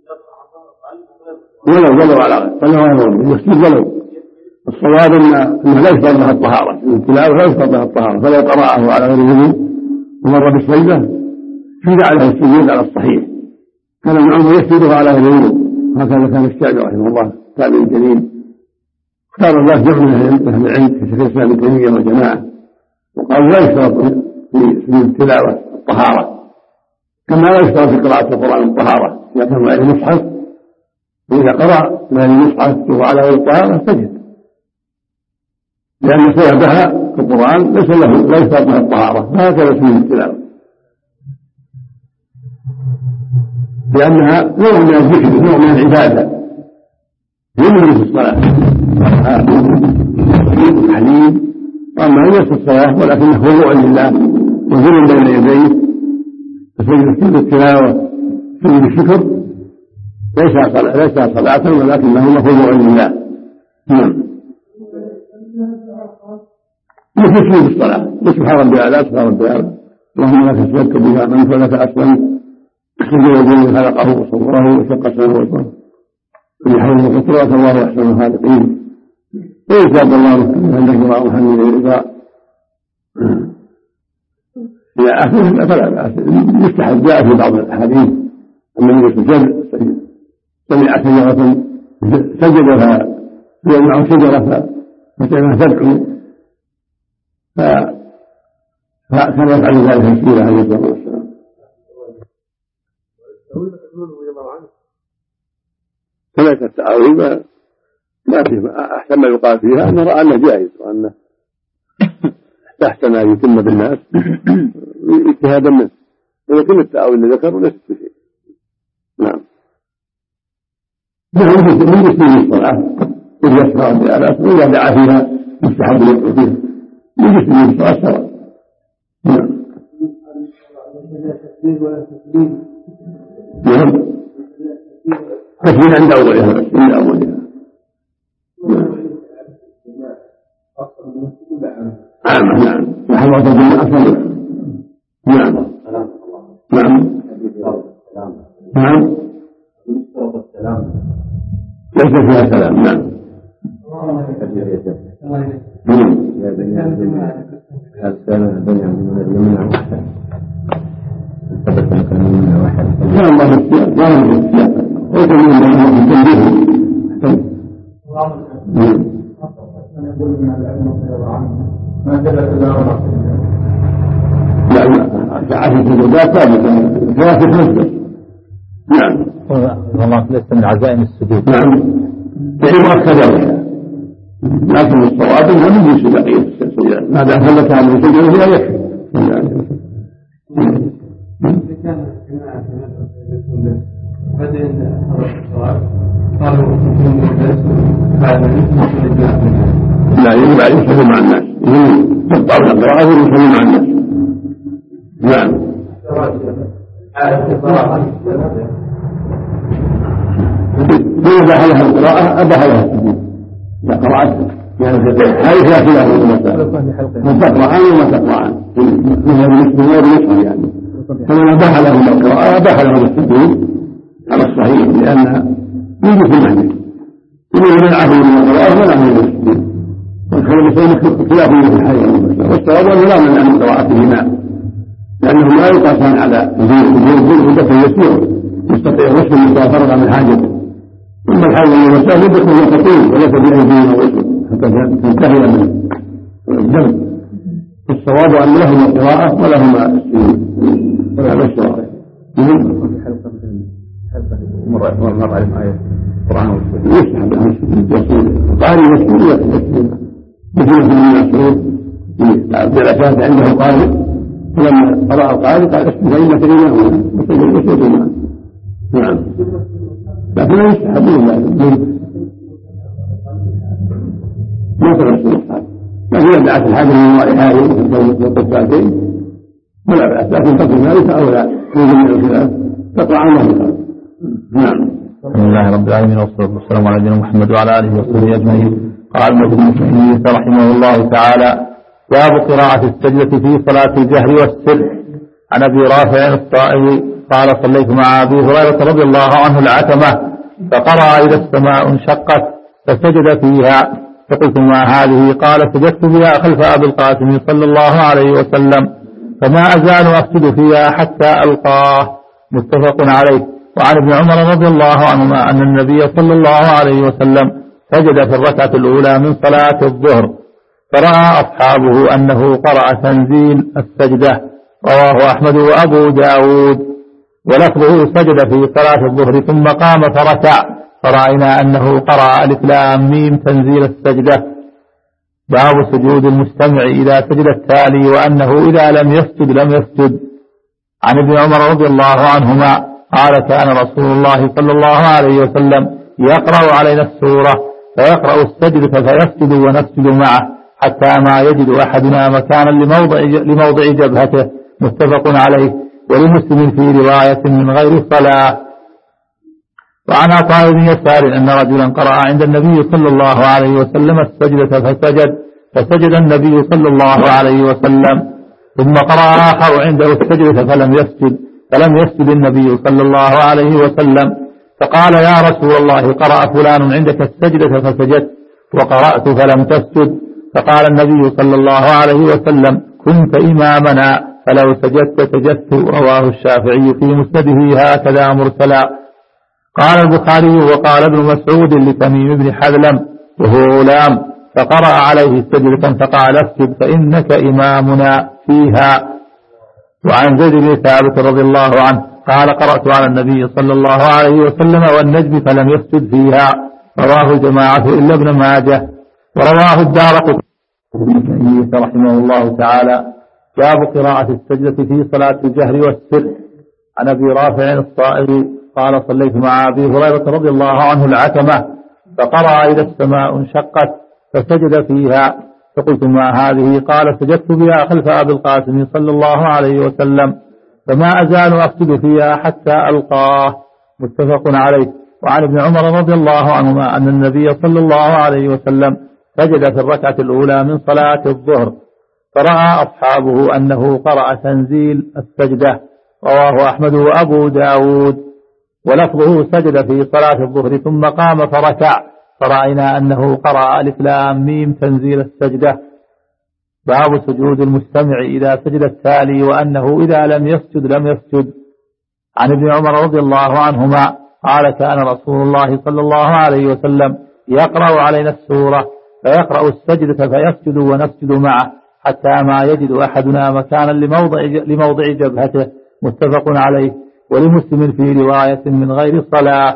ولو ولو على ولو يسجد ولو الصواب انه لا يشترط لها الطهاره التلاوه لا يشترط لها الطهاره فلو قرأه على غير وضوء ومر بالسجده شرع له السجود على الصحيح كان ابن عمر يسجده على غير وضوء هكذا كان الشافعي رحمه الله تابعي جليل. اختار الله جمع من اهل العلم في شيخ الاسلام ابن تيميه والجماعه وقالوا لا يشترط في سجود التلاوه الطهاره كما لا يشترط في قراءه القران الطهاره اذا كان عليه مصحف واذا قرأ ما المصحف وهو على غير الطهاره سجد لأن سببها في القرآن ليس له لا يشترط لها الطهارة فهكذا سجود التلاوة لأنها نوع من الذكر نوع من العبادة يمر في الصلاة التحليل وأما ليس في الصلاة ولكنه خضوع لله وذل بين يديه فسجد التلاوة سجد الشكر ليس ليس صلاة ولكنه خضوع لله. نعم مثل سجود الصلاة سبحان ربي الأعلى سبحان ربي الأعلى اللهم لك اسجدت بها منك ولك أسلمت سجد الذي خلقه وصوره وشق سمعه وبصره بحول وقدرة الله أحسن الخالقين وإن شاء الله عند قراءة محمد الرضا إلى آخره فلا بأس. يستحب جاء في بعض الأحاديث أن النبي سمع شجرة سجد فيجمع شجرة فكان تدعو فكان يفعل ذلك كثيرا عليه الصلاة والسلام. كذلك التعاويذ ما فيه أحسن ما يقال فيها أنه رأى أنه جائز وأنه أحسن أن يتم بالناس اجتهادا منه، ولكن التعاويذ اللي ذكروا ليس بشيء. نعم. نعم من جسم الصلاة إذا يسرى بآلاف وإذا دعا فيها مستحب يدعو فيها من جسم الصلاة سواء. نعم. نعم. تكبير عند أولها بس عند أولها. نعم نعم وحضرت الجماعة أفضل. نعم نعم نعم ليس فيها كلام. نعم لا الله السياق لا الله السياق ويكون من الله التنبيه. يقول من العلم ما دلت الأمر لا لا ساعات السجودات ثابتة ثلاثة خمسة. نعم والله ليس من عزائم السجود. نعم يعني مؤكدة لكن الصواب أنه من جنس بقية السجودات ما دام ثبت هذه السجودة فلا يكفي. إذا كان اجتماع في مدرسة بعدين حضرت الصلاة قالوا من الدرس بعد ما يسمع الإجابة لا يجب أن يصلي مع الناس يقطع القراءة ويصلي مع الناس. نعم إذا أباح لها القراءة أباح لها السجود إذا قرأت يعني هذه فيها خلاف من تقرأ وما تقرأ مثل المسلمين والمسلم يعني فمن أباح لهم القراءة أباح لهم السجود على الصحيح لأن يوجد في المعنى إنه من عفو من القراءة ولا من السجود والخير خلافه في الحي والصواب أنه لا منع من قراءتهما لأنه لا يقاسان على وجود مدة يسير يستطيع الرسل المسافرة من حاجته ثم الحاجة من المسافر يدخل يستطيع وليس بأيديهم الرسل حتى تنتهي من الدم. الصواب أن لهما القراءة ولهما السجود هذا الصواب. مرة مرة علم آية القرآن والسنة يسحب عن السجود يصير قارئ مسجود يسجد مثل ابن مسعود في الأساس عنده قارئ فلما قرأ القارئ قال اسجد فإنك الإمام وسجد يسجد الإمام. نعم لكن لا يستحب له ما تغسل الصلاة لكن دعت الحاجة من وراء حاله والقفاتين ولا بأس لكن تقل ذلك أو لا يوجد من الخلاف تقع عنه. نعم. بسم الله رب العالمين والصلاة والسلام على نبينا محمد وعلى آله وصحبه أجمعين. قال ابن تيمية رحمه الله تعالى باب قراءة السجدة في صلاة الجهر والسر. عن أبي رافع الطائي قال صليت مع أبي هريرة رضي الله عنه العتمة فقرأ إذا السماء انشقت فسجد فيها فقلت ما هذه قال سجدت فيها خلف أبي القاسم صلى الله عليه وسلم فما أزال أسجد فيها حتى ألقاه. متفق عليه. وعن ابن عمر رضي الله عنهما أن النبي صلى الله عليه وسلم سجد في الركعة الأولى من صلاة الظهر فرأى أصحابه أنه قرأ تنزيل السجدة. رواه أحمد وأبو داود ولفظه سجد في صلاة الظهر ثم قام فركع فرأينا أنه قرأ ألف لام ميم تنزيل السجدة. باب سجود المستمع إذا سجد التالي وأنه إذا لم يسجد لم يسجد. عن ابن عمر رضي الله عنهما قال كان رسول الله صلى الله عليه وسلم يقرأ علينا السورة فيقرأ السجدة فيسجد ونسجد معه حتى ما يجد أحدنا مكانا لموضع, لموضع جبهته. متفق عليه. ولمسلم في رواية من غير صلاة. وعن عطاء بن يسار أن رجلا قرأ عند النبي صلى الله عليه وسلم السجدة فسجد فسجد النبي صلى الله عليه وسلم ثم قرأ آخر عنده السجدة فلم يسجد فلم يسجد النبي صلى الله عليه وسلم فقال يا رسول الله قرأ فلان عندك السجدة فسجدت وقرأت فلم تسجد. فقال النبي صلى الله عليه وسلم كنت إمامنا فلو سجدت سجدت. رواه الشافعي في مسنده هكذا مرسلا. قال البخاري وقال ابن مسعود لتميم بن حذلم وهو غلام فقرأ عليه سجدة فقال اسجد فإنك إمامنا فيها. وعن زيد بن ثابت رضي الله عنه قال قرأت على النبي صلى الله عليه وسلم والنجم فلم يسجد فيها. رواه الجماعة إلا ابن ماجه. ورواه الدارقطني رحمه الله تعالى باب قراءة السجدة في صلاة الجهر والسر. عن أبي رافع الصائغ قال صليت مع أبي هريرة رضي الله عنه العتمة فقرأ إذا السماء انشقت فسجد فيها فقلت ما هذه؟ قال سجدت بها خلف أبي القاسم صلى الله عليه وسلم فما أزال أسجد فيها حتى ألقاه. متفق عليه. وعن ابن عمر رضي الله عنهما أن النبي صلى الله عليه وسلم سجد في الركعة الأولى من صلاة الظهر فرأى أصحابه أنه قرأ تنزيل السجدة. رواه أحمد وأبو داود. ولفظه سجد في صلاة الظهر ثم قام فركع فرأينا أنه قرأ ألف لام ميم تنزيل السجدة. باب سجود المستمع إذا سجد التالي وأنه إذا لم يسجد لم يسجد. عن ابن عمر رضي الله عنهما قال كان رسول الله صلى الله عليه وسلم يقرأ علينا السورة فيقرأ السجدة فيسجد ونسجد معه حتى ما يجد أحدنا مكانا لموضع, لموضع جبهته. متفق عليه. ولمسلم في رواية من غير صلاة.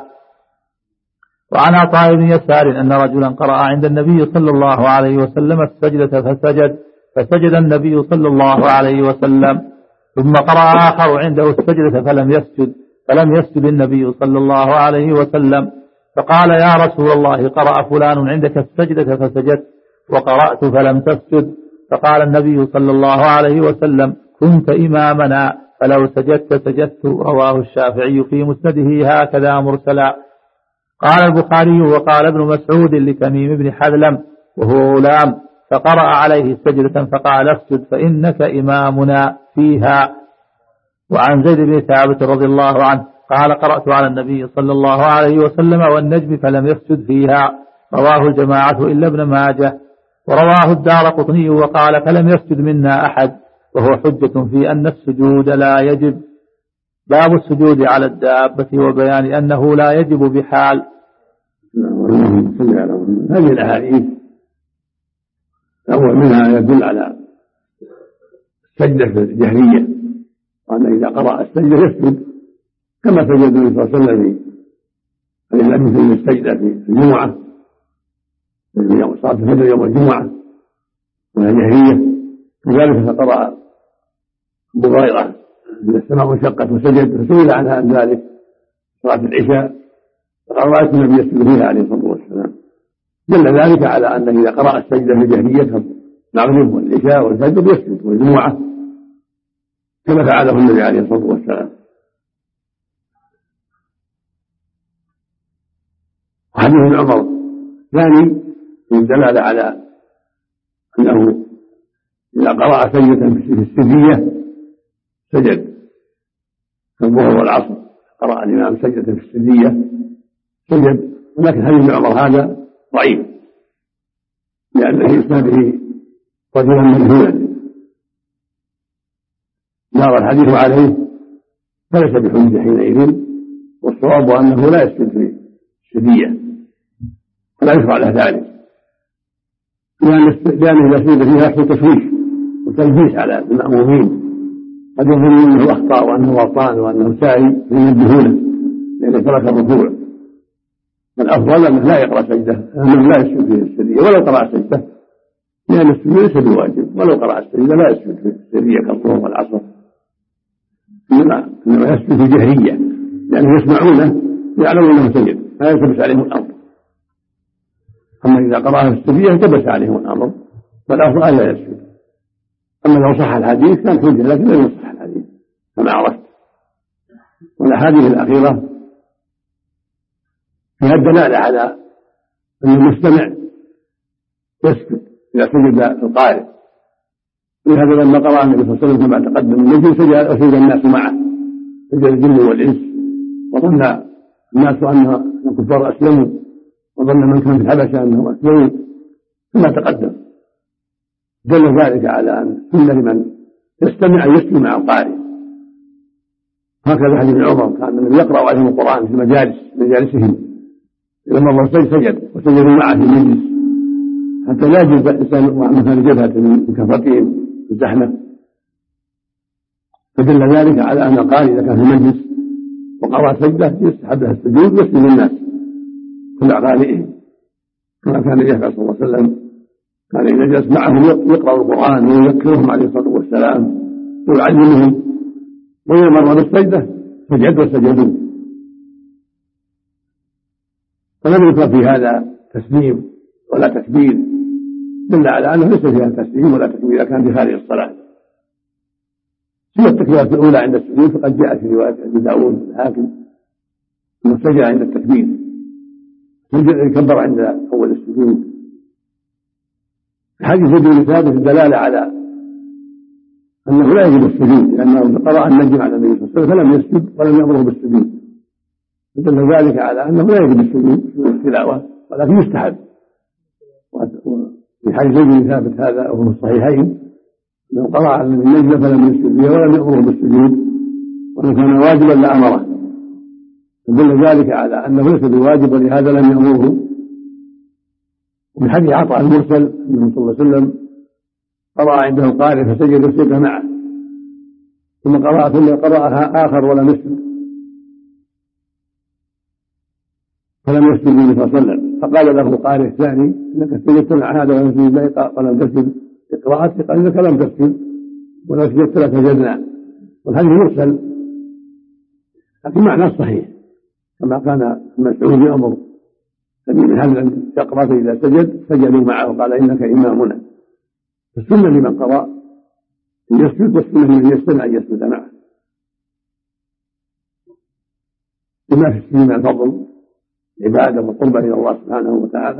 وعن عطاء بن يسار أن رجلا قرأ عند النبي صلى الله عليه وسلم السجدة فسجد فسجد النبي صلى الله عليه وسلم ثم قرأ آخر عنده السجدة فلم يسجد فلم يسجد النبي صلى الله عليه وسلم فقال يا رسول الله قرأ فلان عندك السجدة فسجدت وقرأت فلم تسجد. فقال النبي صلى الله عليه وسلم كنت إمامنا فلو سجدت سجدت. رواه الشافعي في مسنده هكذا مرسلا. قال البخاري وقال ابن مسعود لتميم بن حذلم وهو غلام فقرأ عليه سجدة فقال اسجد فإنك إمامنا فيها. وعن زيد بن ثابت رضي الله عنه قال قرأت على النبي صلى الله عليه وسلم والنجم فلم يسجد فيها. رواه الجماعة إلا ابن ماجه. ورواه الدارقطني وقال فلم يسجد منا أحد وهو حجة في أن السجود لا يجب. باب السجود على الدابة وبيان أنه لا يجب بحال. هذه الأحاديث أول منها يدل على السجدة في الجهرية وأن إذا قرأ السجدة يسجد كما سجد النبي صلى الله عليه وسلم في النبي في السجدة في الجمعة في صلاة الفجر يوم الجمعة وهي جهرية. وذلك فقرأ أبو هريرة إذا السماء انشقت وسجد فسئل عن ذلك صلاة العشاء فقال رأيت النبي يسجد فيها عليه الصلاة والسلام. دل ذلك على أنه إذا قرأ السجدة في جهرية المغرب والعشاء والفجر يسجد والجمعة كما فعله النبي عليه الصلاة والسلام. وحديث ابن عمر ثاني الدلالة على أنه إذا قرأ سجدة في السرية سجد كالظهر والعصر قرأ الإمام سجدة في السرية سجد. ولكن حديث ابن عمر هذا ضعيف لأن في إسناده رجلا مجهولا دار الحديث عليه فليس بحجة حينئذ. والصواب أنه لا يسجد في السرية ولا يشرع له ذلك لأنه إذا سجد فيها يحصل تشويش وتلبيس على المأمومين قد يظن أنه أخطأ وأنه غلطان وأنه ساهي فينبهونه لأنه ترك الركوع. فالأفضل أنه لا يقرأ سجدة أنه لا يسجد في السرية ولو قرأ سجدة لأن السجود ليس بواجب ولو قرأ السجدة لا يسجد في السرية كالظهر والعصر إنما إنما يسجد في جهرية لأنه يسمعونه يعلمون أنه سجد لا يلتبس عليهم الأمر. أما إذا قرأها في السرية التبس عليهم الأمر فالأفضل أن لا يسجد. أما لو صح الحديث كان حجة لكن لم يصح الحديث كما عرفت. والأحاديث الأخيرة فيها الدلالة على أن المستمع يسجد إذا سجد القارئ. ولهذا لما قرأ النبي صلى الله عليه وسلم كما تقدم النبي سجد الناس معه سجد الجن والإنس وظن الناس أن الكفار أسلموا وظن من كان في الحبشة أنه مسلمون كما تقدم. دل ذلك على أن سنة لمن يستمع أن يسمع مع القارئ. هكذا حديث ابن عمر كان من يقرأ عليهم القرآن في المجالس مجالسهم إذا مر الصيد سجد وسجدوا معه في المجلس حتى لا يجد الإنسان مثل جبهة من كثرتهم في الزحمة. فدل ذلك على أن القارئ إذا كان في المجلس وقرأ سجدة يستحب له السجود ويسجد الناس كل قارئهم كما كان يفعل صلى الله عليه وسلم. كان إذا جلس معهم يقرأ القرآن ويذكرهم عليه الصلاة والسلام ويعلمهم وإذا مر بالسجدة سجد وسجدوا. فلم يذكر في هذا تسليم ولا تكبير دل على أنه ليس فيها تسليم ولا تكبير كان في خارج الصلاة. هي التكبيرة الأولى عند السجود فقد جاءت في رواية أبي داود الحاكم أنه سجد عند التكبير يكبر عند أول السجود. حديث زيد بن ثابت الدلالة على أنه لا يجب السجود لأنه قرأ النجم على النبي صلى الله عليه وسلم فلم يسجد ولم يأمره بالسجود فدل ذلك على أنه لا يجب السجود في التلاوة ولكن يستحب. في حديث زيد بن ثابت هذا وهو الصحيحين لو قرأ النجم فلم يسجد به ولم يأمره بالسجود ولو كان واجبا لأمره فدل ذلك على أنه ليس بواجب ولهذا لم يأمره. وفي حديث عطاء المرسل النبي صلى الله عليه وسلم قرأ عنده القارئ فسجد وسجد معه ثم قرأ ثم قرأها آخر ولم يسجد فلم يسجد النبي صلى الله عليه وسلم فقال له القارئ الثاني إنك سجدت مع هذا ولم تسجد ولم تسجد قراءتك قال إنك لم تسجد ولو سجدت لسجدنا. والحديث مرسل لكن معناه صحيح كما كان مسعود يأمر سبيل هل يقرأ إذا سجد سجدوا معه قال إنك إمامنا. السنة لمن قرأ أن يسجد والسنة لمن يستمع أن يسجد معه بما في السنة من الفضل عبادة وقربة إلى الله سبحانه وتعالى.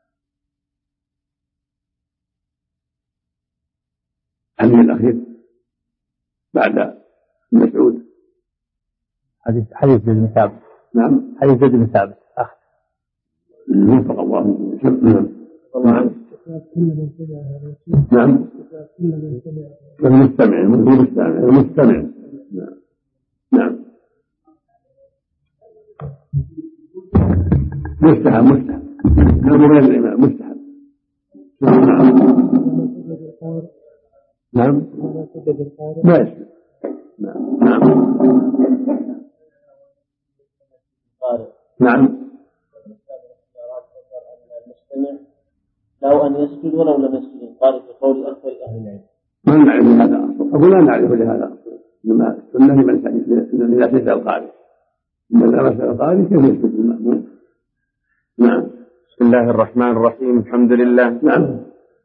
الحديث الأخير بعد مسعود حديث حديث زيد بن ثابت. نعم حديث زيد بن ثابت أخذ وفق الله. نعم الله عنه. نعم المستمع المستمع المستمع نعم نعم مستحب مستحب نعم غير الإمام مستحب. نعم نعم ما يسمع. نعم نعم نعم لو أن يسجد ولو لم يسجد القارئ في قول أكثر أهل العلم. ما نعرف هذا أصلا أقول لا نعرف لهذا أصلا إنما السنة لمن إذا سجد القارئ إذا لمس القارئ كيف يسجد المأموم. نعم. بسم الله الرحمن الرحيم الحمد لله. نعم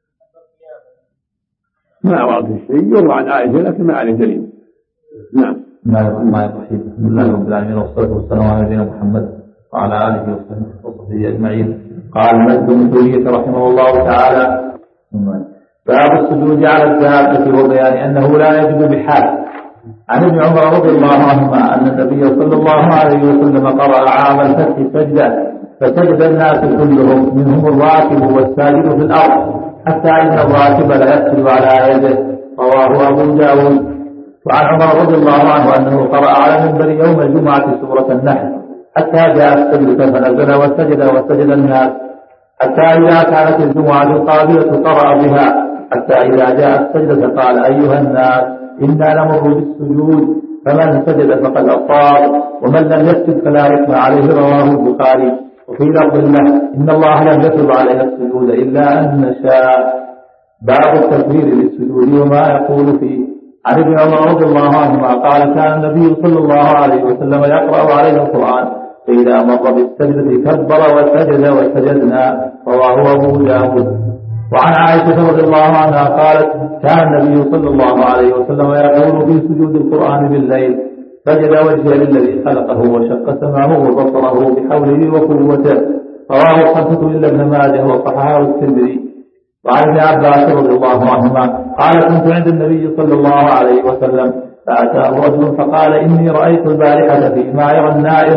ما ورد الشيء يروى عن عائشة لكن ما عليه دليل. نعم. بسم الله الرحمن الرحيم الحمد لله رب العالمين والصلاة والسلام على نبينا محمد وعلى آله وصحبه أجمعين. قال المجد بن سورية رحمه الله تعالى باب السجود على الدابة وبيان أنه لا يجب بحال. عن ابن عمر رضي الله عنهما أن النبي صلى الله عليه وسلم قرأ عام الفتح سجدة فسجد الناس كلهم منهم الراكب والساجد في الأرض حتى إن الراكب لا يسجد على يده. رواه أبو داود. وعن عمر رضي الله عنه أنه قرأ على المنبر يوم الجمعة سورة النحل حتى جاء السجدة فنزل وسجد وسجد الناس حتى إذا كانت الجمعة القابلة قرأ بها حتى إذا جاء السجدة قال أيها الناس إنا نمر بالسجود فمن سجد فقد أصاب ومن لم يسجد فلا إثم عليه. رواه البخاري. وفي لفظ له إن الله لم يفرض علينا السجود إلا أن نشاء. باب التكبير للسجود وما يقول فيه. عن ابن عمر رضي الله عنهما قال كان النبي صلى الله عليه وسلم يقرأ علينا القرآن فإذا مر بالسجدة كبر وسجد وسجدنا. رواه أبو داود. وعن عائشة رضي الله عنها قالت كان النبي صلى الله عليه وسلم يقول في سجود القرآن بالليل سجد وجهه للذي خلقه وشق سمعه وبصره بحوله وقوته. رواه الخمسة إلا ابن ماجه وصححه الترمذي. وعن ابن عباس رضي الله عنهما قال كنت عند النبي صلى الله عليه وسلم فأتاه رجل فقال إني رأيت البارحة فيما يرى النائم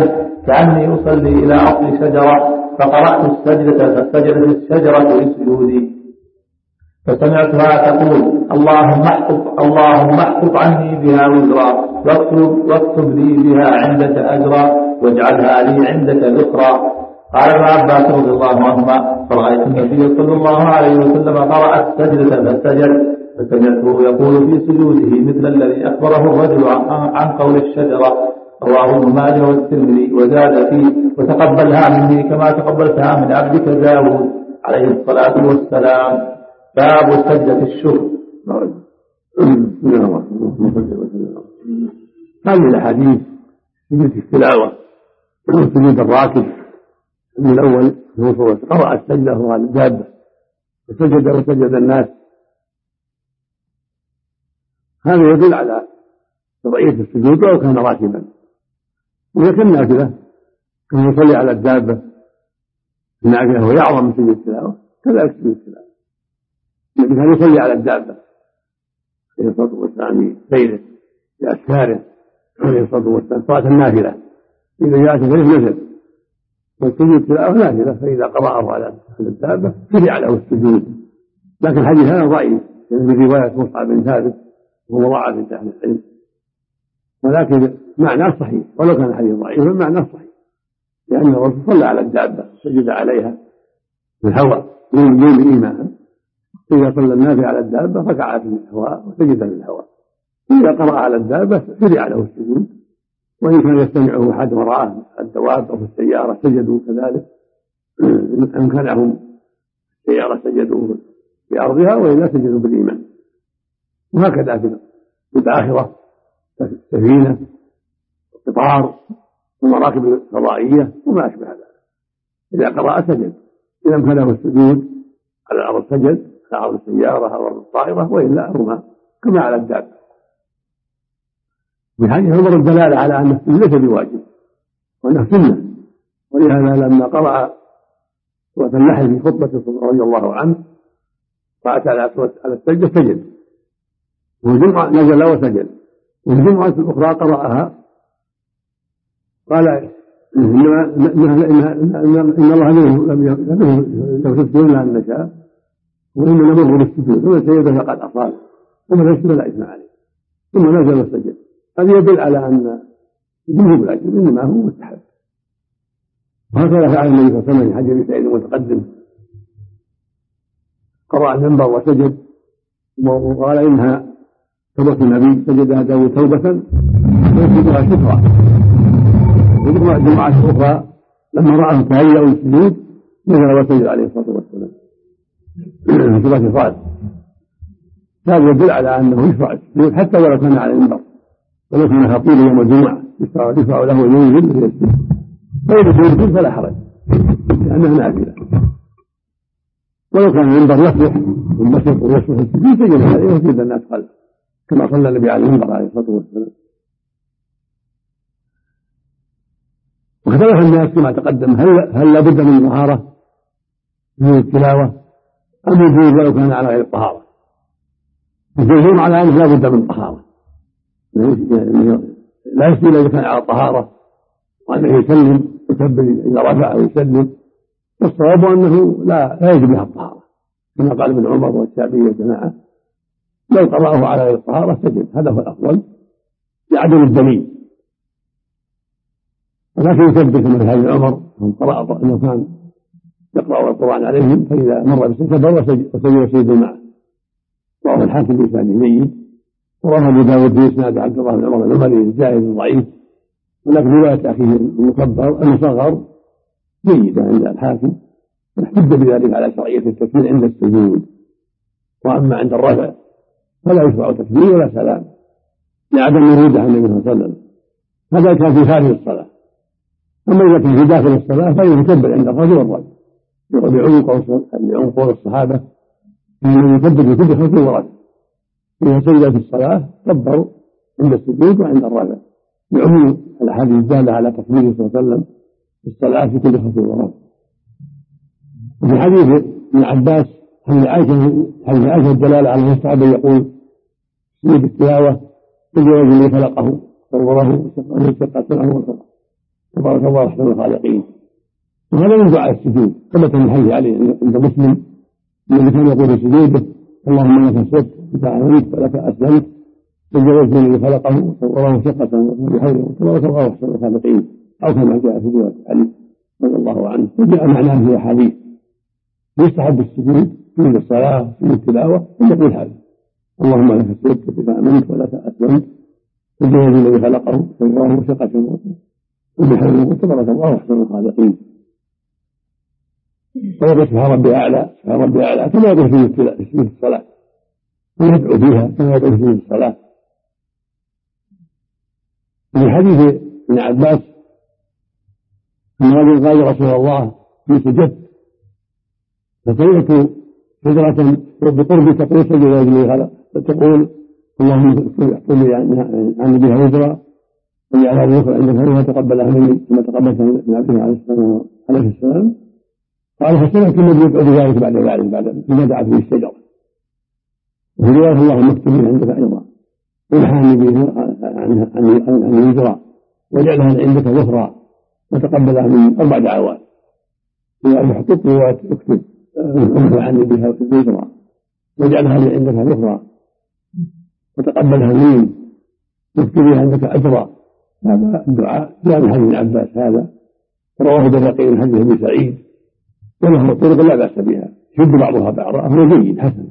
كأني أصلي إلى أصل شجرة فقرأت السجدة فسجدت الشجرة لسجودي فسمعتها تقول اللهم احفظ اللهم احفظ عني بها وزرا واكتب, واكتب لي بها عندك أجرا واجعلها لي عندك ذكرا. قال ابن عباس رضي الله عنهما فرأيت النبي صلى الله عليه وسلم قرأ السجدة فسجد فسمعته يقول في سجوده مثل الذي أخبره الرجل عن قول الشجرة. رواه ابن ماجه والترمذي وزاد فيه وتقبلها مني كما تقبلتها من عبدك داود عليه الصلاة والسلام. باب سجدة الشكر. هذه الأحاديث سجدة التلاوة سجود الراكب من الأول قرأ السجدة وهو على الدابة وسجد وسجد الناس. هذا يدل على وضعية السجود ولو كان راكبا، وهي كالنافلة كان يصلي على الدابة النافلة وهي أعظم من سجود التلاوة كذلك سجود التلاوة. النبي كان يصلي على الدابة عليه الصلاة والسلام في سيره في أسفاره عليه الصلاة والسلام صلاة النافلة إذا جاءت إليه نزل، والسجود التلاوة نافلة فإذا قرأه على الدابة شرع له السجود. لكن الحديث هذا ضعيف من رواية مصعب بن ثابت وهو ضعف عند أهل العلم، ولكن معناه صحيح ولو كان الحديث ضعيفا معناه صحيح، لأن الرسول صلى على الدابة سجد عليها في الهواء يوم إيمانا. إذا صلى الناس على الدابة ركع في الهواء وسجد في الهواء. إذا قرأ على الدابة شرع له السجود، وإن كان يستمعه أحد وراءه الدواب أو في السيارة سجدوا كذلك، إن أمكنهم السيارة سجدوا في أرضها وإلا سجدوا بالإيمان. وهكذا في الآخرة السفينة القطار والمراكب الفضائية وما أشبه ذلك إذا قرأ سجد، إذا أمكنه السجود على الأرض سجد على أرض السيارة أو أرض الطائرة وإلا رمى كما على الدابة. في حديث عمر الدلالة على أن السجود ليس بواجب وأنه سنة، ولهذا لما قرأ سورة النحل في خطبة رضي الله عنه فأتى على السجدة سجد، والجمعة نزل وسجد، والجمعة الأخرى قرأها قال إن الله لو تسجدون لأن نشاء وإن نمر بالسجود ومن سجد فقد أصاب ومن يسجد لا إثم عليه، ثم نزل وسجد. هذا يدل على أن الجمهور الأجر إنما هو مستحب. وهكذا فعل النبي صلى الله عليه وسلم في حديث سعيد المتقدم قرأ المنبر وسجد وقال إنها توبة النبي سجدها داود توبة ويسجدها شكرا. وجمع جماعة أخرى لما رأى تهيأ السجود نزل وسجد عليه الصلاة والسلام في سورة صاد. هذا يدل على أنه يشرع السجود حتى ولو كان على المنبر، ولو كان خطيب يوم الجمعة يشرع له ينزل ويسجد، فإذا سجد فلا حرج لأنها نافلة. ولو كان المنبر يصلح والمشرق ويصلح السجود سجد عليه وسجد الناس خلفه كما صلى النبي عليه المنبر عليه الصلاة والسلام. واختلف الناس كما تقدم هل هل لابد من طهارة من التلاوة أم يجوز ولو كان على غير الطهارة؟ الجمهور على أنه لا بد من طهارة، لا يسجد إذا كان على الطهارة وأنه يسلم يكبر إذا رفع ويسلم، والصواب أنه لا لا يجب لها الطهارة كما قال ابن عمر والشافعي والجماعة لو قرأه على غير الطهارة سجد، هذا هو الأفضل لعدم الدليل. ولكن يثبت كما في حديث عمر من قرأ أنه كان يقرأ القرآن عليهم فإذا مر بالسجدة وسجد سجد معه. رواه الحاكم بإسناد جيد، ورواه أبو داود في إسناد عبد الله بن عمر العمري زائد ضعيف، ولكن رواية أخيه المكبر المصغر جيدة عند الحاكم، واحتج بذلك على شرعية التكبير عند السجود. وأما عند الرفع فلا يشرع تكبير ولا سلام لعدم وروده عن النبي صلى الله عليه وسلم، هذا كان في خارج الصلاة. أما إذا كان في داخل الصلاة فيكبر عند الرجل والرجل لعمق قول الصحابة أنه يكبر بكل خطوة ورد. إذا سجد في الصلاة كبروا عند السجود وعند الرفع لعموم الأحاديث الدالة على تكبيره صلى الله عليه وسلم في الصلاة في كل خطوة ورد. وفي حديث ابن عباس حديث عائشة حديث عائشة الدلالة على المستحب يقول سجود التلاوة كل رجل خلقه صوره وشق سمعه وخلقه تبارك الله أحسن الخالقين. وهذا من دعاء السجود ثبت من الحديث عليه عند مسلم الذي كان يقول في سجوده اللهم لك سجدت بك آمنت ولك أسلمت تجاوزت الذي خلقه وصوره ثقة بحوله تبارك الله أحسن الخالقين، أو كما جاء في رواية علي رضي الله عنه. وجاء معناه في أحاديث يستحب السجود في الصلاة في التلاوة ثم يقول هذا اللهم لك سجدت بك آمنت ولك أسلمت تجاوزت الذي خلقه وصوره ثقة بحوله تبارك الله أحسن الخالقين. ويقول سبحان ربي أعلى سبحان ربي أعلى كما يقول في الصلاة ويدعو فيها كما يقول في الصلاة. في حديث ابن عباس أن رجل قال يا رسول الله في سجدت فسمعت شجرة بقرب تقول سجد رجلي خلق فتقول اللهم اغفر لي عن بها وزرا وجعلها الوفر عندك هل تقبلها مني ثم تقبلتها من عبده عليه السلام. قال فسمعت النبي يدعو بذلك بعد ذلك بعد ما دعت به الشجرة. وفي رواية اللهم اكتبني عندك أيضا وانحاني به عن الوزرا وجعلها عندك وفرا وتقبلها من أربع دعوات يعني احطط رواية اكتب عني بها وزرا وجعلها عندك وفرا وتقبلها مني واكتبي عندك أجرا. هذا الدعاء جاء من حديث ابن عباس هذا رواه البيهقي من حديث ابي سعيد وله طرق لا بأس بها يشد بعضها بعضا أمر جيد حسن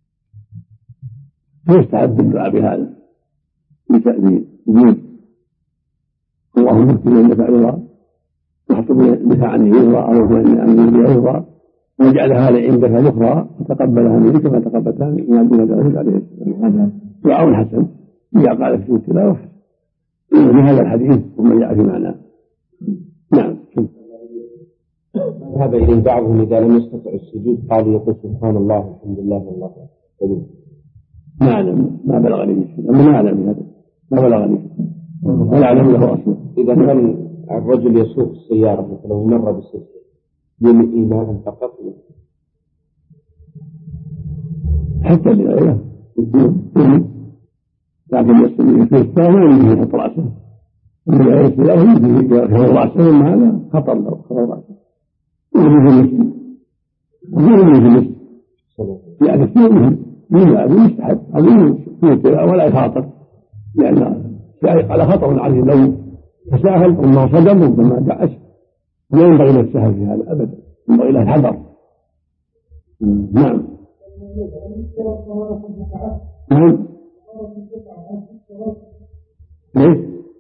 فيستحب الدعاء بهذا بتأديب وجود اللهم اكتب عندك أجرا واحطب بها عني يزرا أو عني بها يزرا واجعلها عندك ذكرى وتقبلها منك كما تقبلتها من عبد داود عليه السلام. هذا دعاء حسن جاء قال في التلاوة بهذا الحديث ثم جاء في معناه. نعم. هذا إلى بعضهم إذا لم يستطع السجود قالوا يقول سبحان الله الحمد لله والله أكبر. ما أعلم ما بلغني ما أعلم هذا ما بلغني ولا أعلم له أصلا. إذا كان الرجل يسوق السيارة مثلا ومر بالسجود يمي إيمان فقط حتى لغيره لكن يستطيع في السلام ما يمكن يحط رأسه من غير السلام يمكن يحط رأسه ثم هذا خطر له خطر رأسه ويجب المسلم وغير المسلم يعني الشيء مهم من هذا مستحب عظيم في التلاوة ولا يخاطر لأن شيء على خطر عليه لو تساهل أو صدم ربما دعش لا ينبغي له السهل في هذا أبدا ينبغي له الحذر. نعم. نعم. ليش؟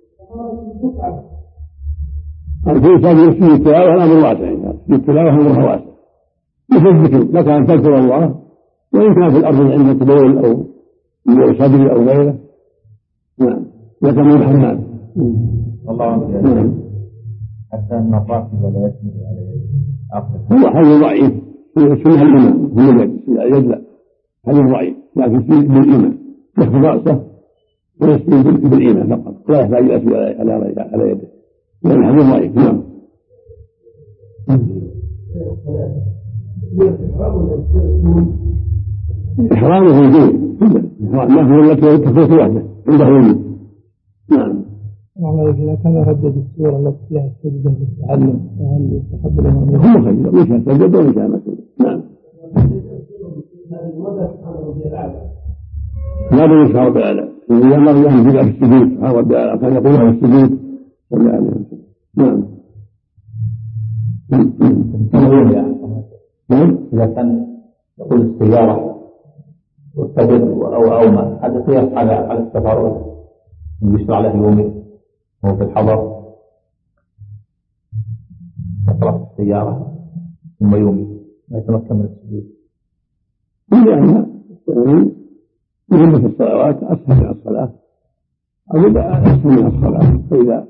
الإنسان يسمي التلاوة الأمر واسع في التلاوة أمرها واسع مثل الذكر لك أن تذكر الله وإن كان في الأرض عندك بول أو من صدري أو غيره. نعم. لك من الحمام. الله نعم. حتى أن الراكب لا يسمي عليه هو حديث ضعيف في سنة الإمام هو اليد لا حديث ضعيف لكن في بالإمام يأخذ رأسه ويسمي بالإمام فقط لا يحتاج إلى أسمي على على يده لأن الحديث ضعيف. نعم. إحرامه وجود إحرام ما هو التي تفوت وحده عنده وجود. نعم. إذا كان ردد السورة التي فيها السجدة للتعلم فهل يستحب له أن هو خير وش سجد وش مسجد. نعم. لا بد من رب العالمين إذا ما يهم بدأ في السجود سبحان رب العالمين كان يقولها في السجود صلى الله عليه وسلم. نعم. نعم. إذا كان يقول السيارة والسجد أو أوما هذا قياس على على السفر يشرع له يومي وهو في الحضر يقرأ السيارة ثم يومي ما يتمكن من السجود. لأن مهمة الصلوات أسهل من الصلاة أو أسهل من الصلاة فإذا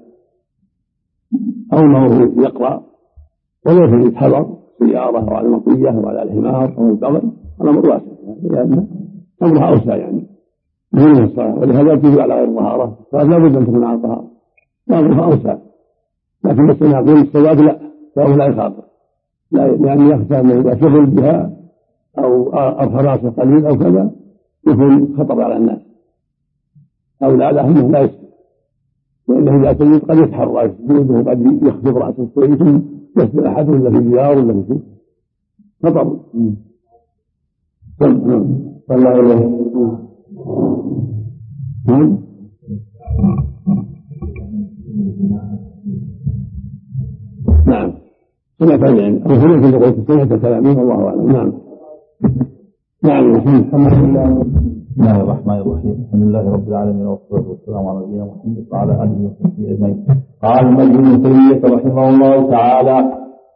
أمره يقرأ وليس يتحضر سيارة أو على المطية أو على الحمار أو البغل الأمر واسع لأن أمرها أوسع يعني مهمة الصلاة ولهذا تجي على غير الطهارة فلا بد أن تكون على الطهارة أمرها أوسع لكن بس أن يقول الصلاة لا فهو لا يخاطر لأن يخشى أنه إذا شغل بها أو أرخى راسه قليل أو كذا يكون خطر على الناس أو لا له أنه لا يسكت لأنه إذا سجد قد يتحرى السجود وقد يخفض رأسه شوي ثم يسجد أحد ولا في ديار ولا في شيء خطر. صلى عليه نعم سمعت يعني أو سمعت اللي قلت سمعت كلامي والله أعلم. نعم نعم الحمد لله. بسم الله الرحمن الرحيم. الحمد لله رب العالمين والصلاة والسلام على نبينا محمد وعلى آله وصحبه أجمعين. قال المجد بن تيمية رحمه الله تعالى: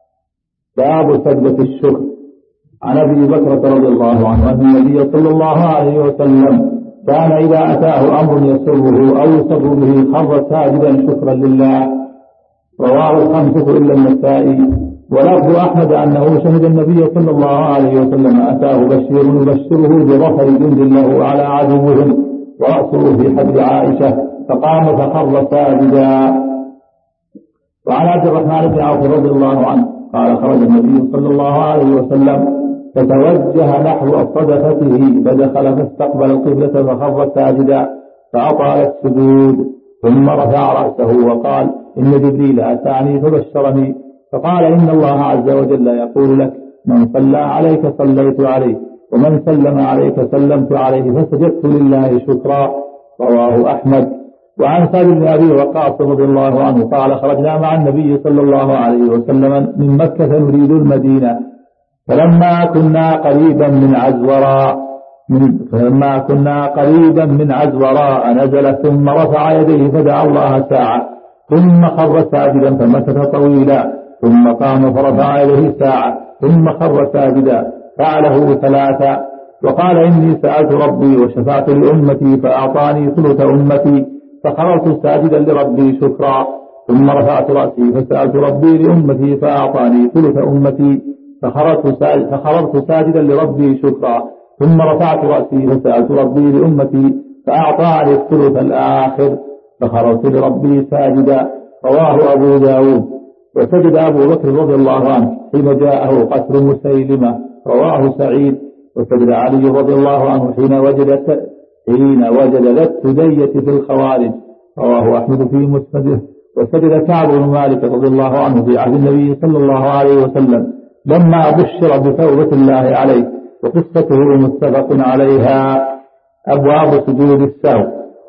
باب سجدة الشكر. عن أبي بكرة رضي الله عنه أن النبي صلى الله عليه وسلم كان إذا أتاه أمر يسره أو يسر به خر ساجدا شكرا لله. رواه الخمسة إلا النسائي. ولفظ أحمد أنه شهد النبي صلى الله عليه وسلم أتاه بشير يبشره بظفر جند له على عدوهم ورأسه في حجر عائشة فقام فخر ساجدا. وعن عبد الرحمن بن عوف رضي الله عنه قال: خرج النبي صلى الله عليه وسلم فتوجه نحو صدفته فدخل فاستقبل القبلة فخر ساجدا فأطال السجود ثم رفع رأسه وقال: إن جبريل أتاني فبشرني فقال: إن الله عز وجل يقول لك: من صلى عليك صليت عليه ومن سلم عليك سلمت عليه فسجدت لله شكرا. رواه أحمد. وعن سعد بن أبي وقاص رضي الله عنه قال: خرجنا مع النبي صلى الله عليه وسلم من مكة نريد المدينة فلما كنا قريبا من عزوراء من فلما كنا قريبا من عزوراء نزل ثم رفع يديه فدعا الله ساعة ثم خر ساجدا فمكث طويلا ثم قام فرفع يديه ساعة ثم خر ساجدا فعله ثلاثا وقال: إني سألت ربي وشفعت لأمتي فأعطاني ثلث أمتي فخررت ساجدا لربي شكرا ثم رفعت رأسي فسألت ربي لأمتي فأعطاني ثلث أمتي فخررت ساجدا لربي شكرا ثم رفعت رأسي فسألت ربي لأمتي فأعطاني الثلث الآخر فخررت لربي ساجدا. رواه أبو داود. وسجد أبو بكر رضي الله عنه حين جاءه قتل مسيلمة. رواه سعيد. وسجد علي رضي الله عنه حين وجد حين وجد ذا الثدية في الخوارج. رواه أحمد في مسنده. وسجد كعب بن مالك رضي الله عنه في عهد النبي صلى الله عليه وسلم لما بشر بتوبة الله عليه وقصته متفق عليها. أبواب سجود السهو.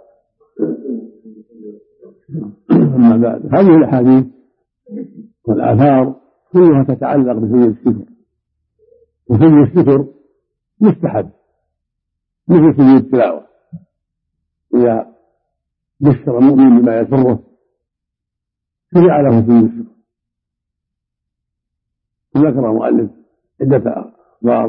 أما بعد، هذه الأحاديث والآثار كلها تتعلق بسجود الشكر. وسجود الشكر مستحب مثل سجود التلاوة. إذا بشر المؤمن بما يسره شرع له سجود الشكر. ذكر المؤلف عدة أخبار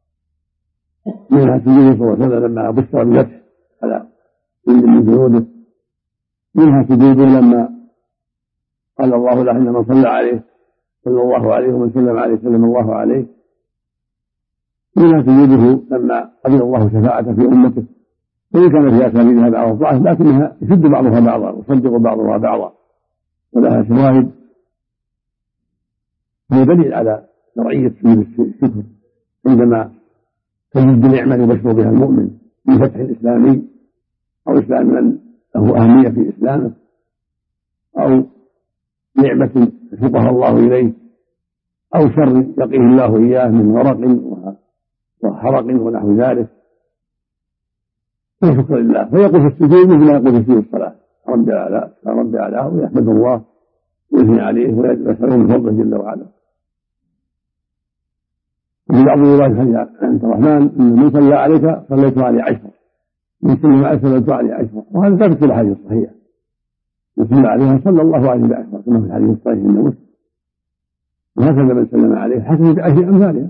منها سجوده صلى الله عليه وسلم لما بشر بالفتح على جند من جنوده، منها سجوده لما قال الله له: إن من صلى عليه صلى الله عليه ومن سلم عليه سلم الله عليه، منها سجوده لما قبل الله شفاعته في أمته وإن كان في أساليبها بعض الضعف لكنها يشد بعضها بعضا ويصدق بعضها بعضا ولها شواهد. هو دليل على شرعية سجود الشكر عندما تجد نعمة يبشر بها المؤمن من فتح إسلامي أو إسلام من له أهمية في إسلامه أو نعمة سقها الله إليه أو شر يقيه الله إياه من غرق وحرق ونحو ذلك فشكر لله فيقول في السجود مثل ما يقول في الصلاة: رب الأعلى رب الأعلى، ويحمد الله ويثني عليه ويسأله من فضله جل وعلا. وفي بعض الروايات حديث عن الرحمن: إن من صلى عليك صليت عليه عشرة من سلم عليه صليت عليه عشرة. وهذا ثابت في الحديث الصحيح: من صلى عليها صلى الله عليه بعشرة كما في الحديث الصحيح عند مسلم. وهكذا من سلم عليه حسن بعشر أمثالها.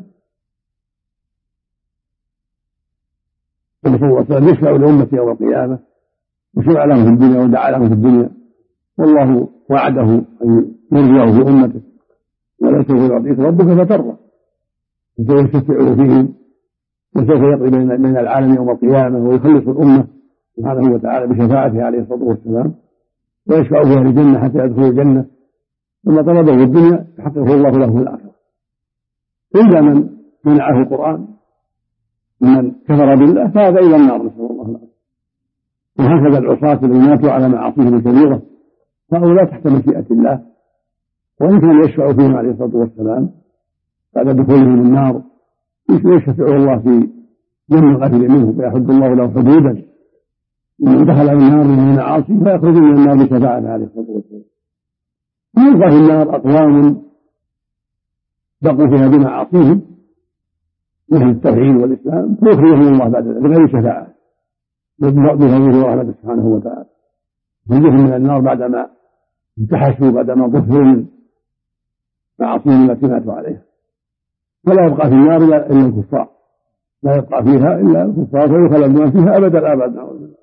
صلى الله عليه وسلم يشفع لأمته يوم القيامة وشفع لهم في الدنيا ودعا لهم في الدنيا، والله وعده أن يرجعه في أمته ولا سوف يعطيك ربك فترضى، فسوف يشفع فيهم وسوف يقضي بين العالم يوم القيامة ويخلص الأمة سبحانه وتعالى بشفاعته عليه الصلاة والسلام ويشفع في أهل الجنة حتى يدخلوا الجنة، ثم طلبه في الدنيا يحققه الله له في الآخرة. إلا من منعه القرآن من كفر بالله فهذا إلى النار، نسأل الله العافية. وهكذا العصاة الذين ماتوا على معاصيهم الكبيرة هؤلاء تحت مشيئة الله، وإن كان يشفع فيهم عليه الصلاة والسلام بعد دخولهم النار يشفع الله في جمع الغافل منه، فيحد الله له حدودا من دخل النار من عاصي فيخرج من النار بشفاعته عليه الصلاة والسلام. يلقى في النار أقوام بقوا فيها بمعاصيهم مثل التوحيد والإسلام فيخرجهم الله بعد ذلك بغير شفاعة بفضله ورحمته سبحانه وتعالى، يخرجهم من النار بعدما انتحشوا بعدما ظفروا من معاصيهم التي ماتوا عليها، فلا يبقى في النار إلا الكفار، لا يبقى فيها إلا الكفار فيخلدون فيها أبد الآباد نعوذ بالله،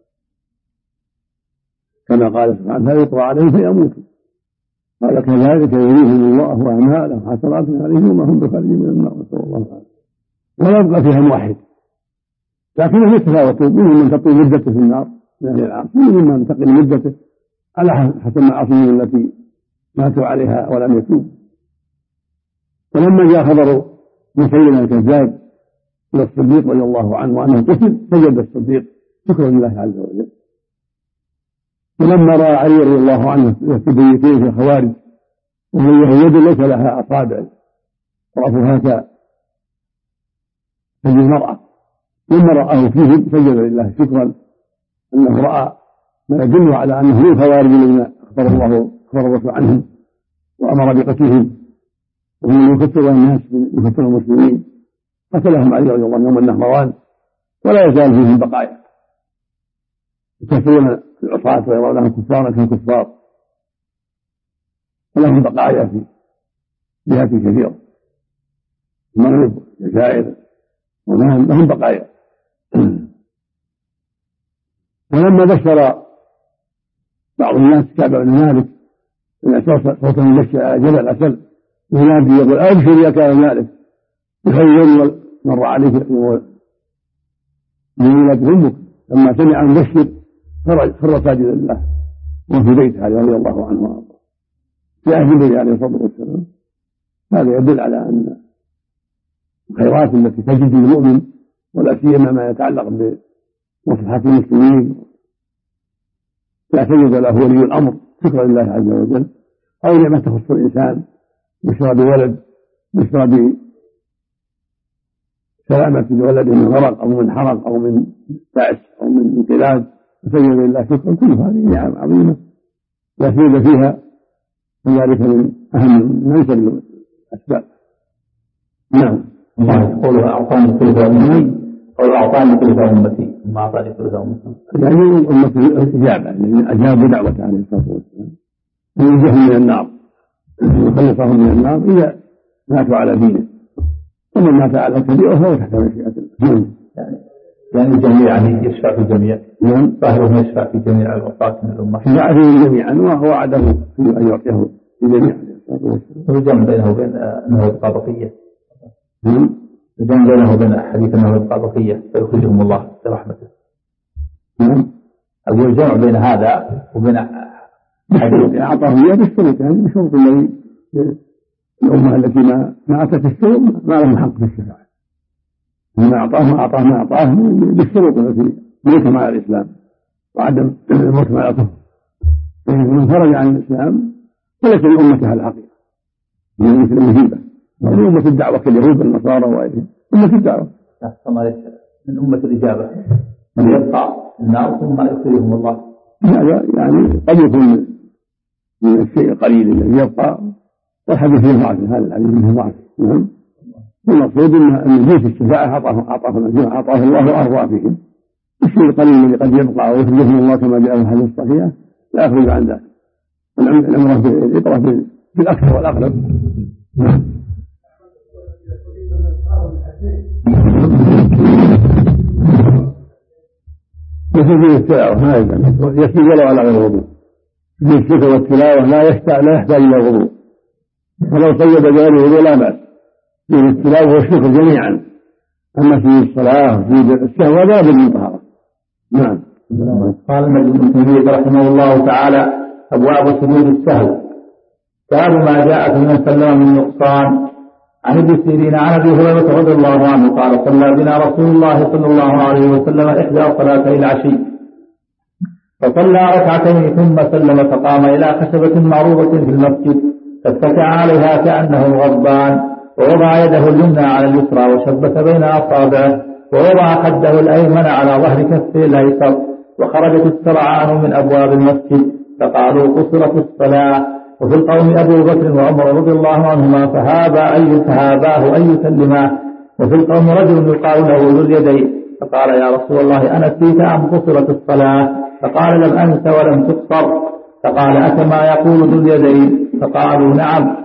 كما قال سبحانه فيقضى عليهم فيموتوا، قال كذلك يريهم الله أعمالهم حسرات عليهم وما هم بخارجين من النار، نسأل الله تعالى. ولا يبقى فيها موحد، لكنهم يتفاوتون، منهم من تطول مدته في النار من أهل العام، منهم من تقل مدته على حسب معاصيهم التي ماتوا عليها ولم يتوبوا. ولما جاء خبر مسيلمة الكذاب إلى الصديق رضي الله عنه وأنه قتل سجد الصديق شكرا لله عز وجل. ولما رأى علي رضي الله عنه يستبيتين في الخوارج وهي يد ليس لها أصابع طرفها كيد المرأة، لما رآه فيهم سجد لله شكرا أنه رأى ما يدل على أنه من الخوارج الذين أخبر الله أخبر الرسول عنهم وأمر بقتلهم، وهم يكثر الناس يكثر المسلمين، قتلهم علي رضي الله عنه يوم النهروان، ولا يزال فيهم بقايا يكثرون العصاة ويرونهم كفارا كالكفار، ولهم بقايا في جهات كثيرة، المغرب الجزائر ولهم لهم بقايا. ولما بشر بعض الناس كعب بن مالك ان صوته يمشي على جبل عسل ينادي يقول ابشر يا كعب مالك بخير مر عليك من ولد امك، لما سمع المبشر خر ساجدا لله وفي بيته عليه رضي الله عنه وارضاه في عهد النبي عليه الصلاه والسلام. هذا يدل على ان الخيرات التي تجد المؤمن ولا سيما ما يتعلق بمصلحة المسلمين لا تجد له ولي الأمر شكرا لله عز وجل، أو نعمة تخص الإنسان بشرى بولد بشرى بسلامة لولده من غرق أو من حرق أو من بأس أو من انقلاب فسجد لله شكرا، كل هذه نعم عظيمة لا سيد فيها، وذلك من أهم من أنسب الأسباب. نعم. الله يقول أعطاني ثلث أمتي أو أعطاني ثلث أمتي ما أعطاني ثلث أمتي، يعني أمة الإجابة يعني أجابوا دعوته عليه الصلاة والسلام ينجهم من النار وخلصهم من النار إذا ماتوا على دينه، ومن مات على كبيرة فهو تحت مشيئة الله. يعني يعني الجميع يعني يشفع في الجميع، نعم ظاهره يشفع في جميع الوفاة من الأمة، شفع فيهم جميعا ووعده أن يعطيه في جميع عليه الصلاة والسلام. الجمع بينه وبين أنه يبقى بقية، الجمع بينه وبين حديث أنه يبقى بقية فيخرجهم الله برحمته. نعم. أقول الجمع بين هذا وبين حديث أعطاه إياه بالشروط، يعني بشروط الذي الأمة التي ما ما أتت الشروط ما لهم حق في الشفاعة، ما أعطاه ما أعطاه ما أعطاه بالشروط التي ملكهم على الإسلام وعدم الملكهم على الكفر، من خرج عن الإسلام فليس لأمته على الحقيقة من مثل المجيبة أمة الدعوة كاليهود والنصارى وغيرهم، أمة الدعوة من أمة الإجابة من يبقى النار ثم يخرجهم الله. هذا يعني قد يكون من الشيء القليل الذي يبقى والحديث فيه ضعف، هذا الحديث فيه ضعف. نعم. والمقصود أن جنس الشفاعة أعطاه الله وأرضى فيهم، الشيء القليل الذي قد يبقى ويخرجهم الله كما جاء في الحديث الصحيح لا يخرج عن ذلك، الأمر بالإطراف بالأكثر والأغلب. نعم. يسجد التلاوة ما يلزم، يسجد ولو على غير وضوء، في الشكر والتلاوة لا يحتاج لا يحتاج إلى وضوء، ولو صيد بغير وضوء لا بأس، في التلاوة والشكر جميعا، أما في الصلاة وفي السهو هذا لابد من طهارة. نعم. قال المجد بن تيمية رحمه الله تعالى: أبواب سجود السهو. باب ما جاء في من سلم من نقصان. عن ابن سيرين عن ابي هريره رضي الله عنه قال: صلى بنا رسول الله صلى الله عليه وسلم احدى صلاتي العشي، فصلى ركعتين ثم سلم فقام إلى خشبة معروضة في المسجد فاتكى عليها كأنه غضبان ووضع يده اليمنى على اليسرى وشبك بين أصابعه ووضع خده الأيمن على ظهر كفه الأيسر وخرجت السرعان من أبواب المسجد فقالوا قصرت الصلاة. وفي القوم أبو بكر وعمر رضي الله عنهما فهابا أي فهاباه أن يسلماه. وفي القوم رجل يقال له ذو اليدين فقال يا رسول الله أنسيت أم قصرت الصلاة؟ فقال لم أنس ولم تقصر. فقال أكما يقول ذو اليدين؟ فقالوا نعم.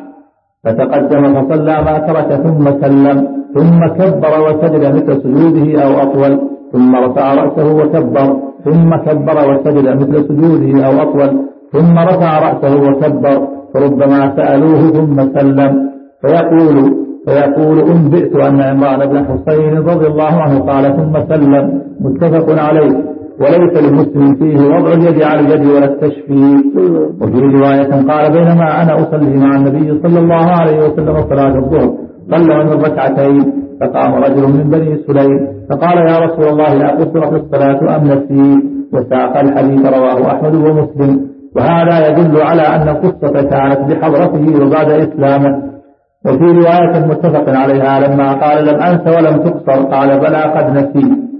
فتقدم فصلى ما ترك ثم سلم ثم كبر وسجد مثل سجوده أو أطول ثم رفع رأسه وكبر ثم كبر وسجد مثل سجوده أو أطول ثم رفع رأسه وكبر فربما سألوه ثم سلم فيقول فيقول أنبئت أن عمران بن حسين رضي الله عنه قال ثم سلم. متفق عليه. وليس للمسلم فيه وضع اليد على اليد ولا التشفيق. وفي رواية قال بينما أنا أصلي مع النبي صلى الله عليه وسلم صلاة الظهر صلى من ركعتين فقام رجل من بني سليم فقال يا رسول الله لا قصرت الصلاة أم نسيت؟ وساق الحديث رواه أحمد ومسلم. وهذا يدل على أن القصة كانت بحضرته وبعد إسلامه. وفي رواية متفق عليها لما قال لم أنس ولم تقصر قال بلى قد نسيت.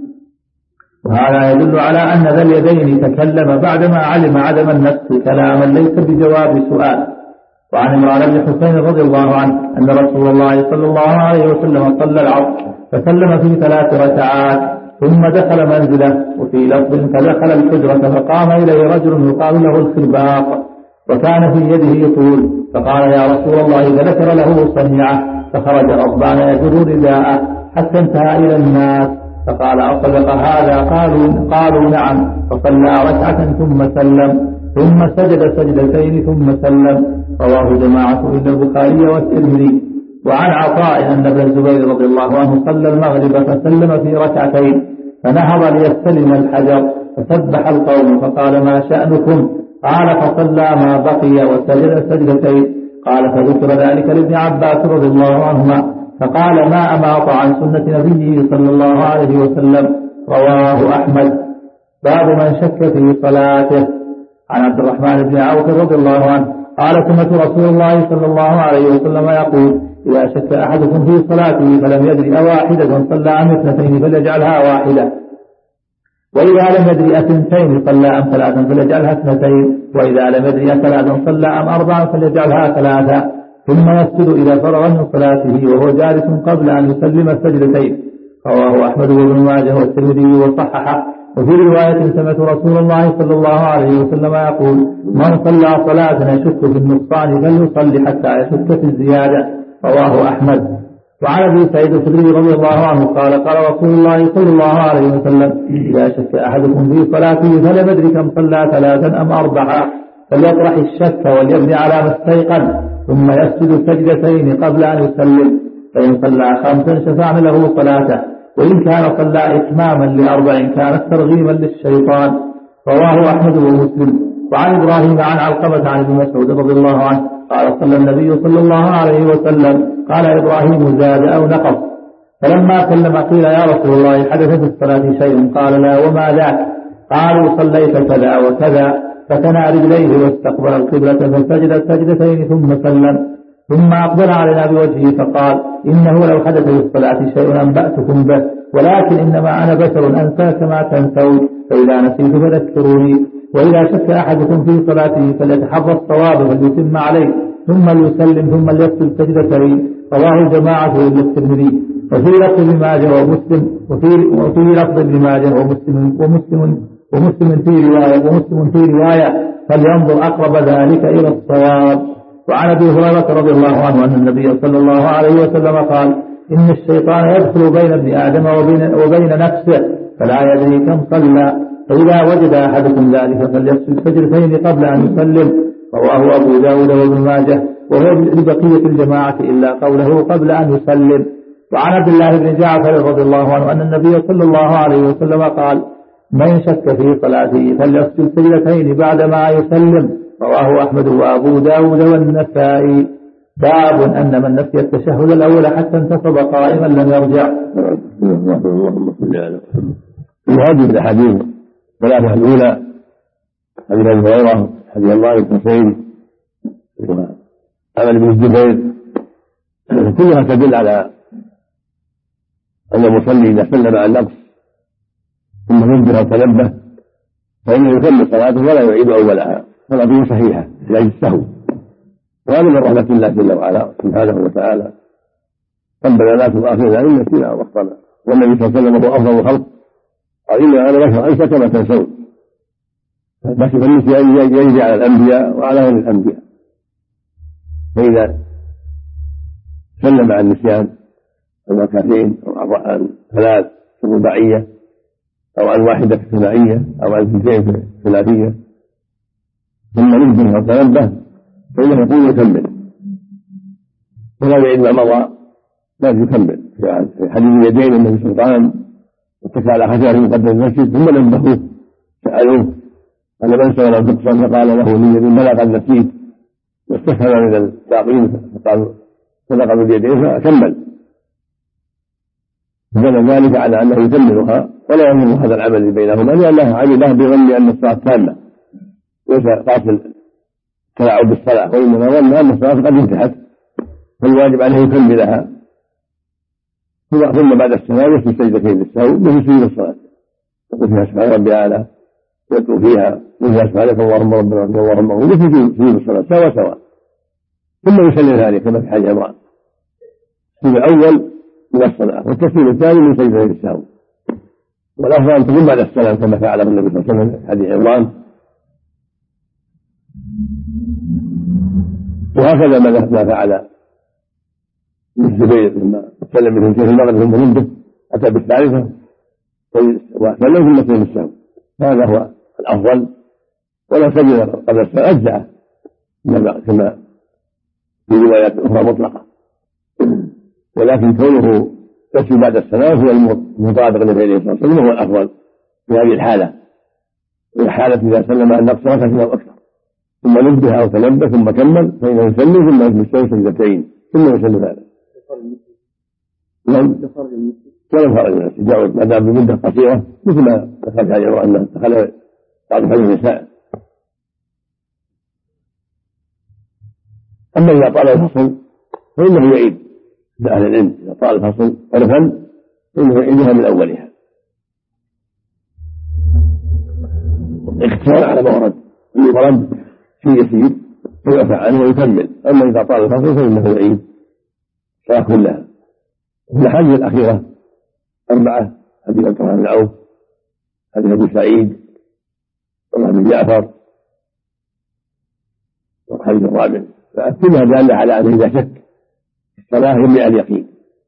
وهذا يدل على أن ذا اليدين تكلم بعدما علم عدم النفس كلاما ليس بجواب سؤال. وعن عمران بن حسين رضي الله عنه أن رسول الله صلى الله عليه وسلم صلى العصر فسلم في ثلاث ركعات ثم دخل منزله. وفي لفظ فدخل الحجرة فقام إليه رجل يقال له الخرباق وكان في يده طول فقال يا رسول الله إذا ذكر له صنيعه فخرج غضبان يجر رداءه حتى انتهى إلى الناس فقال أصدق هذا؟ قالوا, قالوا نعم. فصلى ركعة ثم سلم ثم سجد سجدتين ثم سلم. رواه جماعة إلا البخاري والترمذي. وعن عطاء أن ابن الزبير رضي الله عنه صلى المغرب فسلم في ركعتين فنهض ليستلم الحجر فسبح القوم فقال ما شأنكم؟ قال فصلى ما بقي وسجد سجدتين. قال فذكر ذلك لابن عباس رضي الله عنهما فقال ما أماط عن سنة نبيه صلى الله عليه وسلم. رواه أحمد. باب من شك في صلاته. عن عبد الرحمن بن عوف رضي الله عنه قال سمعت رسول الله صلى الله عليه وسلم يقول إذا شك أحدكم في صلاته فلم يدري أواحدة صلى أم اثنتين فليجعلها واحدة وإذا لم يدري أثنتين صلى أم ثلاثا فليجعلها اثنتين وإذا لم يدري ثلاثا صلى أم أربعا فليجعلها ثلاثا ثم يسجد إذا فرغ من صلاته وهو جالس قبل أن يسلم السجدتين. رواه أحمد وابن ماجه والترمذي وصححه. وفي رواية سمعت رسول الله صلى الله عليه وسلم يقول من صلى صلاة يشك في النقصان فليصلي حتى يشك في الزيادة. رواه أحمد. وعن أبي سعيد الخدري رضي الله عنه قال قال رسول الله صلى الله عليه وسلم إذا شك أحدكم في صلاته فلم يدري كم صلى ثلاثا أم أربعا فليطرح الشك وليبني على ما استيقن ثم يسجد سجدتين قبل أن يسلم فإن صلى خمسا شفعن له صلاته وإن كان صلى إتماما لأربع كانت ترغيما للشيطان. رواه أحمد ومسلم. وعن إبراهيم عن علقمة عن ابن مسعود رضي الله عنه قال صلى النبي صلى الله عليه وسلم قال إبراهيم زاد أو نقص فلما سلم قيل يا رسول الله حدث في الصلاة شيء؟ قال لا وما ذاك؟ قالوا صليت كذا وكذا فتنى رجليه واستقبل القبلة فسجد سجدتين ثم سلم ثم أقبل علينا بوجهه فقال إنه لو حدث في الصلاة شيء أنبأتكم به ولكن إنما أنا بشر أنسى كما تنسون فإذا نسيت فذكروني. وإذا شك أحدكم في صلاته فليتحرى الصواب فليتم عليه ثم ليسلم ثم ليسجد سجدتين. رواه جماعة إلا الترمذي. وفي لفظ ابن ماجه ومسلم وفي وفي لفظ ابن ماجه ومسلم ومسلم ومسلم في رواية ومسلم في رواية فلينظر أقرب ذلك إلى الصواب. وعن أبي هريرة رضي الله عنه أن النبي صلى الله عليه وسلم قال إن الشيطان يدخل بين ابن آدم وبين, وبين نفسه فلا يدري كم صلى فإذا وجد أحدكم ذلك فليسجد سجدتين قبل أن يسلم. رواه أبو داود وابن ماجه وهو لبقية الجماعة إلا قوله قبل أن يسلم. وعن عبد الله بن جعفر رضي الله عنه أن النبي صلى الله عليه وسلم قال من شك في صلاته فليسجد سجدتين بعدما يسلم. رواه أحمد وأبو داود والنسائي. باب أن من نسي التشهد الأول حتى انتصب قائما لم يرجع. الواجب الأحاديث الثلاثة الأولى حديث ابي هريره حديث الله بن حسين وعمل بن الزبير كلها تدل على ان المصلي اذا سلم عن النقص ثم نبه وتنبه فانه يكمل صلاته ولا يعيد اولها، صلاته صحيحه لاجل السهو. وهذا من رحمه الله جل وعلا سبحانه وتعالى. ربنا لا تؤاخذنا ان نسينا او اخطانا، والنبي صلى الله عليه وسلم هو افضل الخلق قال انما انا بشر انسى كما تنسون. بس النسيان يجري على الانبياء وعلى غير الانبياء، فاذا سلم عن النسيان عن ركعتين او عن ثلاث رباعيه او عن واحده ثنائيه او عن اثنتين ثلاثيه ثم نبه وتنبه فانه يقول يكمل ولا يعيد ما مضى، لازم يكمل. في حديث اليدين النبي صلى الله عليه وسلم اتكى على خشبه مقدم المسجد ثم نبهوه سالوه أنا من سأل الدقصان فقال له لي بلغ النسيت واستفهم من التعقيم فقال صدق باليدين فكمل، فدل ذلك على أنه يكملها ولا يهم هذا العمل بينهما لأنه عمله بظن أن الصلاة تامة ليس قاصد التلاعب بالصلاة، وإنما ظن أن الصلاة قد انتهت فالواجب عليه يكملها ثم بعد السلام يسجد سجدتين للسهو مثل سجود الصلاة يقول فيها سبحان ربي أعلى يتلو فيها مثل سبحانك اللهم ربنا اللهم اغفر مثل سجود الصلاة سوا سوا ثم يسلم ذلك كما في حديث عمران. التسليم الأول من الصلاة والتسليم الثاني من سجدتين السهو، والأفضل أن تكون بعد السلام كما فعل النبي صلى الله عليه وسلم في حديث عمران. وهكذا ما فعل ابن الزبير لما سلم من شيخ المغرب ثم نبه أتى بالثالثة وسلم ثم سلم السهو، هذا هو الأفضل. ولا سجد قبل السلام أجزأه كما في روايات أخرى مطلقة، ولكن كونه يسجد بعد السلام هو المطابق للنبي عليه الصلاة والسلام هو الأفضل في هذه الحالة. في حالة إذا سلم عن نقص ركعة أو أكثر ثم نبه أو تنبه ثم كمل فإنه يسلم ثم يسلم سجدتين ثم يسلم هذا. ولم خرج من المسجد جاء ما دام بمدة قصيرة مثل ما دخل حديث عمران أنه دخل بعض حديث النساء. أما إذا طال الفصل فإنه يعيد لأهل العلم إذا طال الفصل عرفا فإنه يعيدها من أولها اختصار على ما ورد اللي ورد شيء يسير فيعفى عنه ويكمل. أما إذا طال الفصل فإنه يعيد الصلاة كلها. في الحديث الأخيرة أربعة حديث عبد الرحمن بن عوف حديث أبي سعيد والله بن جعفر والحديث الرابع فأكدها دالة على أنه إذا شك الصلاة يمنع اليقين.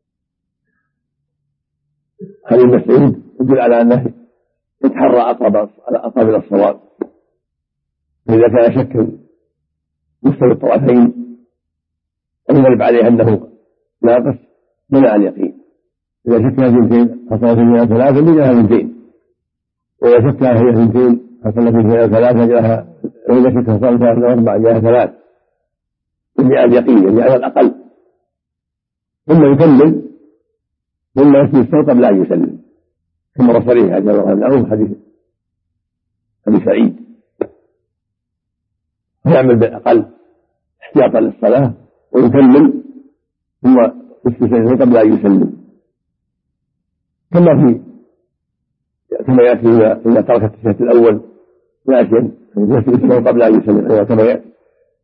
حديث مسعود يدل على أنه يتحرى أصابع الصواب، فإذا كان شك مستوي الطرفين يغلب عليه أنه ناقص منع اليقين. إذا شكها اثنتين فصلت فيها ثلاثة جاءها اثنتين، وإذا شكها هي اثنتين فصلت فيها ثلاثة جاءها، وإذا شكها فصلت فيها أربعة جاءها ثلاث منع اليقين يعني على الأقل. ثم يكمل ثم يسجد السهو قبل أن يسلم كما صريح حديث الأول حديث أبي سعيد، فيعمل بالأقل احتياطا للصلاة ويكمل ثم يسجد السهو قبل أن يسلم كما في كما يأتي إذا ترك التشهد الأول ناسيا يسجد السهو قبل أن يسلم كما يأتي.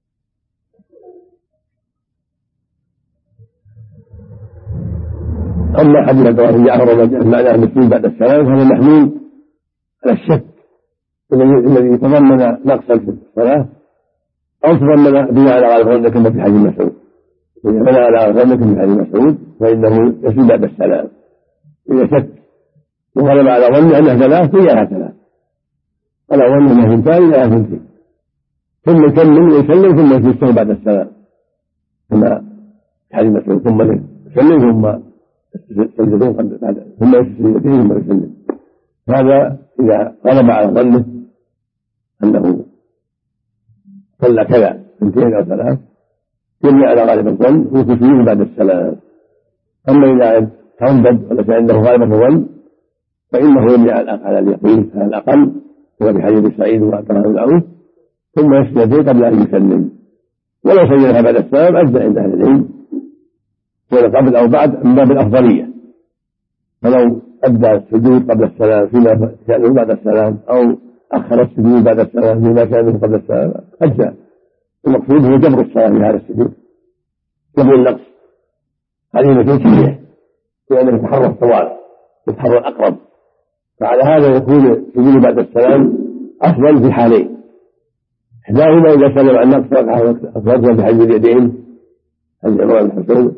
أما حديث عبد الله بن جعفر معناه المسلم بعد السلام فهذا محمول على الشك الذي يتضمن نقصا في الصلاة أو تضمن بناء على غالب كما في حديث مسعود. إذا بنى على غالب كما في حديث مسعود فإنه يسجد بعد السلام. إذا شك وغلب على ظن أنه ثلاث فإياها ثلاث، على ظن أنه اثنتان إياها اثنتين، ثم يكمل ويسلم ثم يسجد بعد السلام كما في حديث مسعود، ثم يسلم ثم سجدتين قبل بعد ثم يسجدتين ثم يسلم. هذا إذا غلب على ظنه أنه صلى كذا اثنتين أو ثلاث يبني على غالب الظن ويسجد بعد السلام. أما إذا تردد وليس عنده غالب الظن فإنه يبني على اليقين على الأقل هو بحديث سعيد وأعطاه العود ثم يسجد قبل أن يسلم، ولو سجدها بعد السلام أجزأ عند أهل العلم، ولا قبل أو بعد من باب الأفضلية. فلو أبدأ السجود قبل السلام فيما شأنه بعد السلام، أو أخر السجود بعد السلام فيما شأنه قبل السلام، أجزأ. المقصود هو جبر الصلاة في هذا السجود، جبر النقص. هذه مثل تشريع لأنه يتحرى الصواب، يتحرى الأقرب. فعلى هذا يكون السجود بعد السلام أفضل في حالين: إحداهما إذا سلم عن نقص ركعة بحجم اليدين عند عمران الحسين،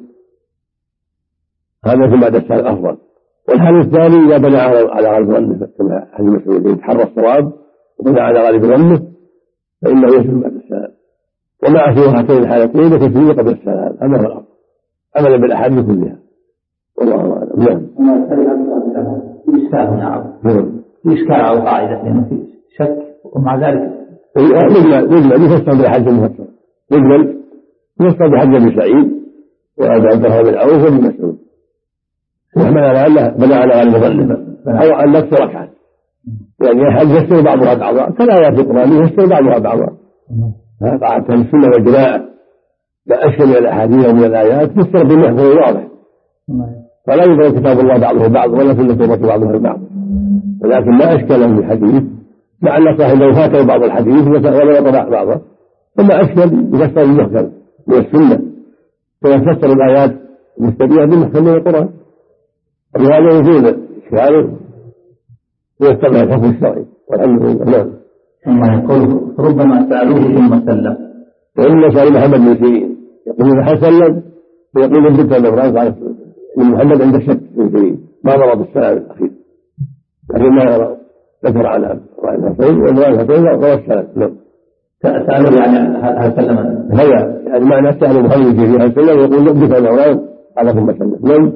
هذا يكون بعد السلام أفضل. والحال الثاني إذا بنى على غالب ظنه كما حديث مسعود يتحرى الصواب وبنى على غالب ظنه فإنه يسلم بعد السلام. ومع في هاتين الحالتين يكون قبل السلام، هذا هو الأفضل عملا بالأحاديث كلها، والله أعلم. نعم. في إشكال نعم. في إشكال أو قاعدة لأنه في شك، ومع ذلك يجمل يجمل يفسر بالحج المفسر، يجمل يفسر بحج ابن سعيد وأبي عبد الرحمن بن عوف وابن مسعود، وحمل على أنه بنى على غالب ظنه أو أن نفس ركعة، يعني الحج يفسر بعضها بعضا كالآيات القرآنية يفسر بعضها بعضا. قاعدة السنة والجماعة لا أشكل من الأحاديث ومن الآيات يفسر بالمحفظ الواضح، فلا يضر كتاب الله بعضه بعض ولا سنة بعضها البعض. ولكن ما أشكل من الحديث مع أن صاحبه فاته بعض الحديث ولا يطرح بعضه، ثم أشكل يفسر المحكم من السنة ويفسر الآيات المستبيعة بالمحكم من القرآن، ولهذا يزول إشكاله ويستبع الحكم الشرعي والحمد لله. ثم يقول ربما سألوه ثم سلم، وإن سأل محمد بن سيرين يقول إذا سلم ويقول ابن الأمراض قال إن محمد عنده شك بن سيرين ما مر بالسلام الأخير، لكن ما ذكر على رأي الحسين وإمران الحسين روى السلام. نعم. سألوا يعني هل سلم؟ هذا يعني معنى سأل محمد بن سيرين هل سلم يقول ابن الأمراض قال ثم سلم. نعم.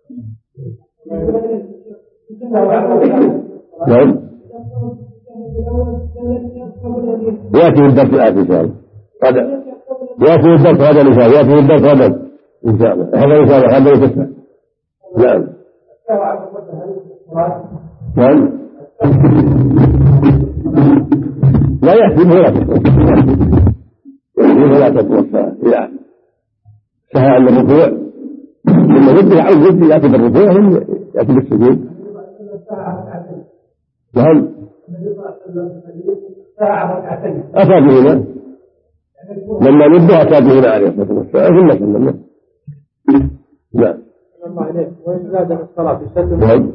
نعم. يأتي الدرس الآتي إن شاء الله غدا، يأتي الدرس غدا إن شاء الله، يأتي الدرس غدا إن شاء الله، هذا إن شاء الله هذا يتسمع. نعم. نعم. لا يحسب ولا تقوم، يحسب ولا تقوم إذا سهى عن الركوع ثم يبدأ عن الجد يأتي بالركوع ثم يأتي بالسجود. نعم. أتى بهما لما نبدأ أتى بهما عليه الصلاة والسلام ثم سلم. نعم. وإن زاد في الصلاة يسلم. نعم.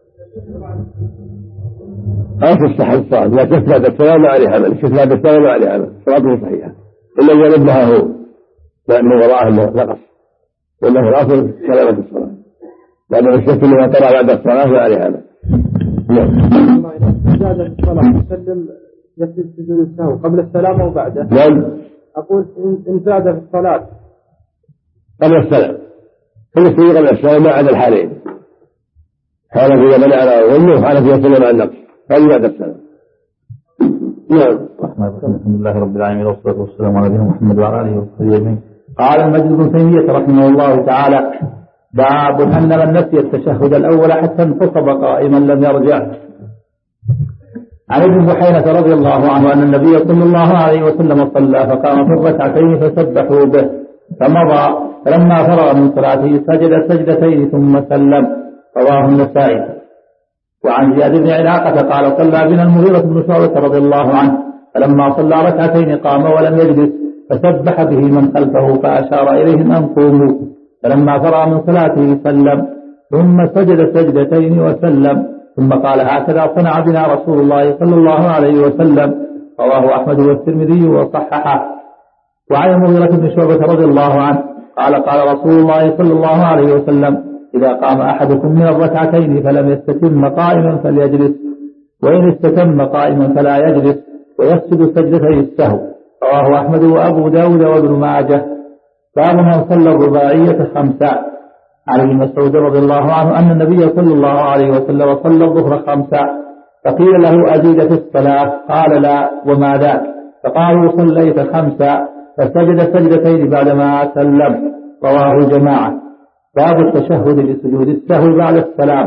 أصل الصحة الصلاة لا تثبت السلام عليه عمل، الشفاء بالسلام عليه عمل، صلاته صحيحة إلا إذا نبهها هو من وراءه نقص، وإنه الأصل سلامة الصلاة، لأن الشك إنما ترى بعد الصلاة ما عليه عمل. نعم. زاد في الصلاة يسلم يسجد سجود السهو قبل السلام أو بعده؟ نعم. أقول إن زاد في الصلاة قبل السلام، كل السجود قبل السلام ما عدا الحالين، حالة إذا منع على ظنه وحالة إذا سلم عن نفسه، هذه بعد السلام. نعم. الحمد لله رب العالمين والصلاة والسلام على نبينا محمد وعلى آله وصحبه أجمعين. قال المجد بن تيمية رحمه الله تعالى: باب أن من نسي التشهد الأول حتى انتصب قائما لم يرجع. عن ابن بحيرة رضي الله عنه أن النبي صلى الله عليه وسلم صلى فقام في الركعتين فسبحوا به فمضى، فلما فرغ من صلاته سجد سجدتين ثم سلم، رواه النسائي. وعن زياد بن علاقة قال: صلى بنا المغيرة بن شعبة رضي الله عنه، فلما صلى ركعتين قام ولم يجلس فسبح به من خلفه فأشار إليهم أن قوموا، فلما فرغ من صلاته سلم ثم سجد سجدتين وسلم، ثم قال: هكذا صنع بنا رسول الله صلى الله عليه وسلم، رواه أحمد والترمذي وصححه. وعن المغيرة بن شعبة رضي الله عنه قال: قال رسول الله صلى الله عليه وسلم: إذا قام أحدكم من الركعتين فلم يستتم قائما فليجلس، وإن استتم قائما فلا يجلس، ويسجد سجدتي السهو، رواه أحمد وأبو داود وابن ماجه. باب من صلى الرباعية خمسا. عن ابن مسعود رضي الله عنه أن النبي صلى الله عليه وسلم صلى الظهر خمسا، فقيل له: أزيد في الصلاة؟ قال: لا. وما ذاك؟ فقالوا: صليت خمسا، فسجد سجدتين بعدما سلم، رواه الجماعة. باب التشهد بسجود السهو بعد السلام.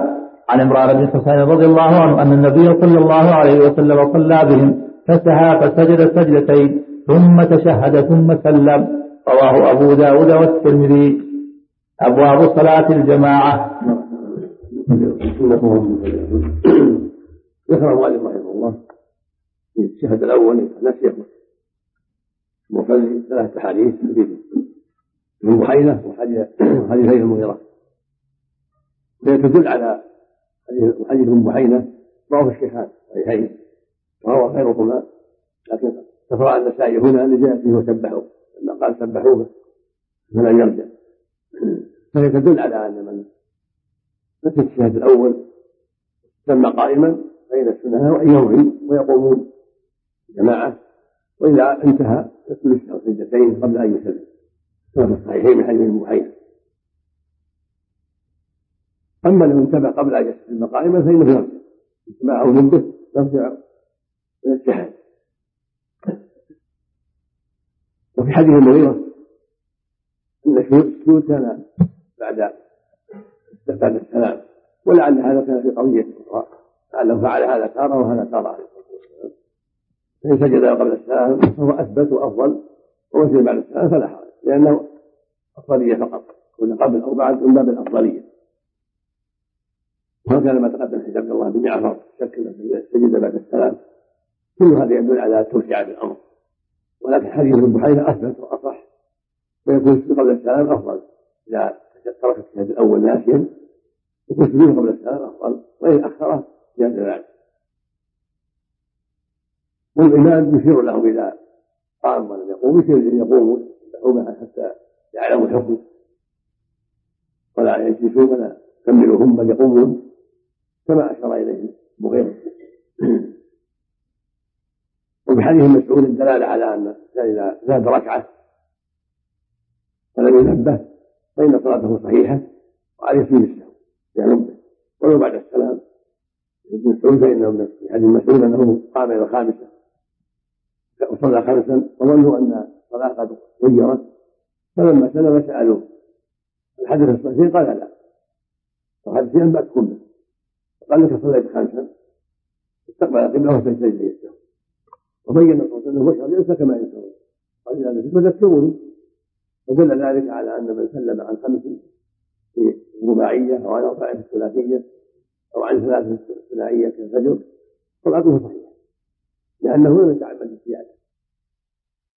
عن عمران بن حسين رضي الله عنه أن النبي صلى الله عليه وسلم صلى بهم فسها فسجد سجدتين ثم تشهد ثم سلم. رواه أبو داود والترمذي. أبواب صلاة الجماعة. ذكر المؤلف رحمه الله في الشهد الأول نسيه وفي ثلاث أحاديث من بحينة وحديثي المغيرة، وهي تدل على حديث من بحينة رواه الشيخان صحيحين وهو خيرهما، لكن تفرع النسائي هنا لجاء فيه وسبحوه لما قال سبحوه فلم يرجع، فهي تدل على أن من نسي الشهد الأول سمى قائما فإن السنة وأن يوعي ويقومون جماعة، وإذا انتهى يكون الشهر سجدتين قبل أن يسلم كما في الصحيحين من حديث المحيط. أما لو انتبه قبل أن يسلم قائما فإنه يرجع معه منبه يرجع إلى الشهادة. وفي حديث المغيرة أن السجود كان بعد بعد السلام، ولعل هذا كان في قضية أخرى، لعله فعل هذا تارة وهذا تارة، فإن سجد قبل السلام فهو أثبت وأفضل، وسجد بعد السلام فلا حرج لأنه أفضلية فقط، كنا قبل أو بعد من باب الأفضلية. وهكذا ما تقدم حديث عبد الله بن جعفر شكل سجد بعد السلام، كل هذا يدل على توسعة بالأمر، ولكن حديث ابن بحيرة أثبت وأصح، ويكون قبل السلام أفضل إذا ترك الشهد الأول ناسيا، يكون سجوده قبل السلام أفضل، وإن أخره جاز ذلك. والإمام يشير لهم إذا قام ولم يقوم، يشير إذا يقوموا حتى يعلموا الحكم، ولا يجلسون ولا يكملوهم بل يقومون كما أشار إليه مغيرة. وبحديث مسعود الدلالة على أن إذا زاد ركعة فلم ينبه فإن صلاته صحيحة وعليه سجود السهو ينبه، ولو بعد السلام ابن مسعود فإنه في حديث مسعود أنه قام إلى الخامسة وصلى خمسا وظنوا أن الصلاة قد غيرت، فلما سلم سألوه الحدث الصحيحين قال لا، وحدثين أنبأت كله، قال لك صليت خمسا استقبل القبلة وسجد السهو، وبين الرسول أنه بشر ليس كما ينسون، قال إذا نسيت فذكروني، ودل ذلك على أن من سلم عن خمس في رباعية أو عن أربعة في الثلاثية أو عن ثلاثة في الثنائية كالفجر صلاته صحيحة، لأنه لم يتعمد الزيادة،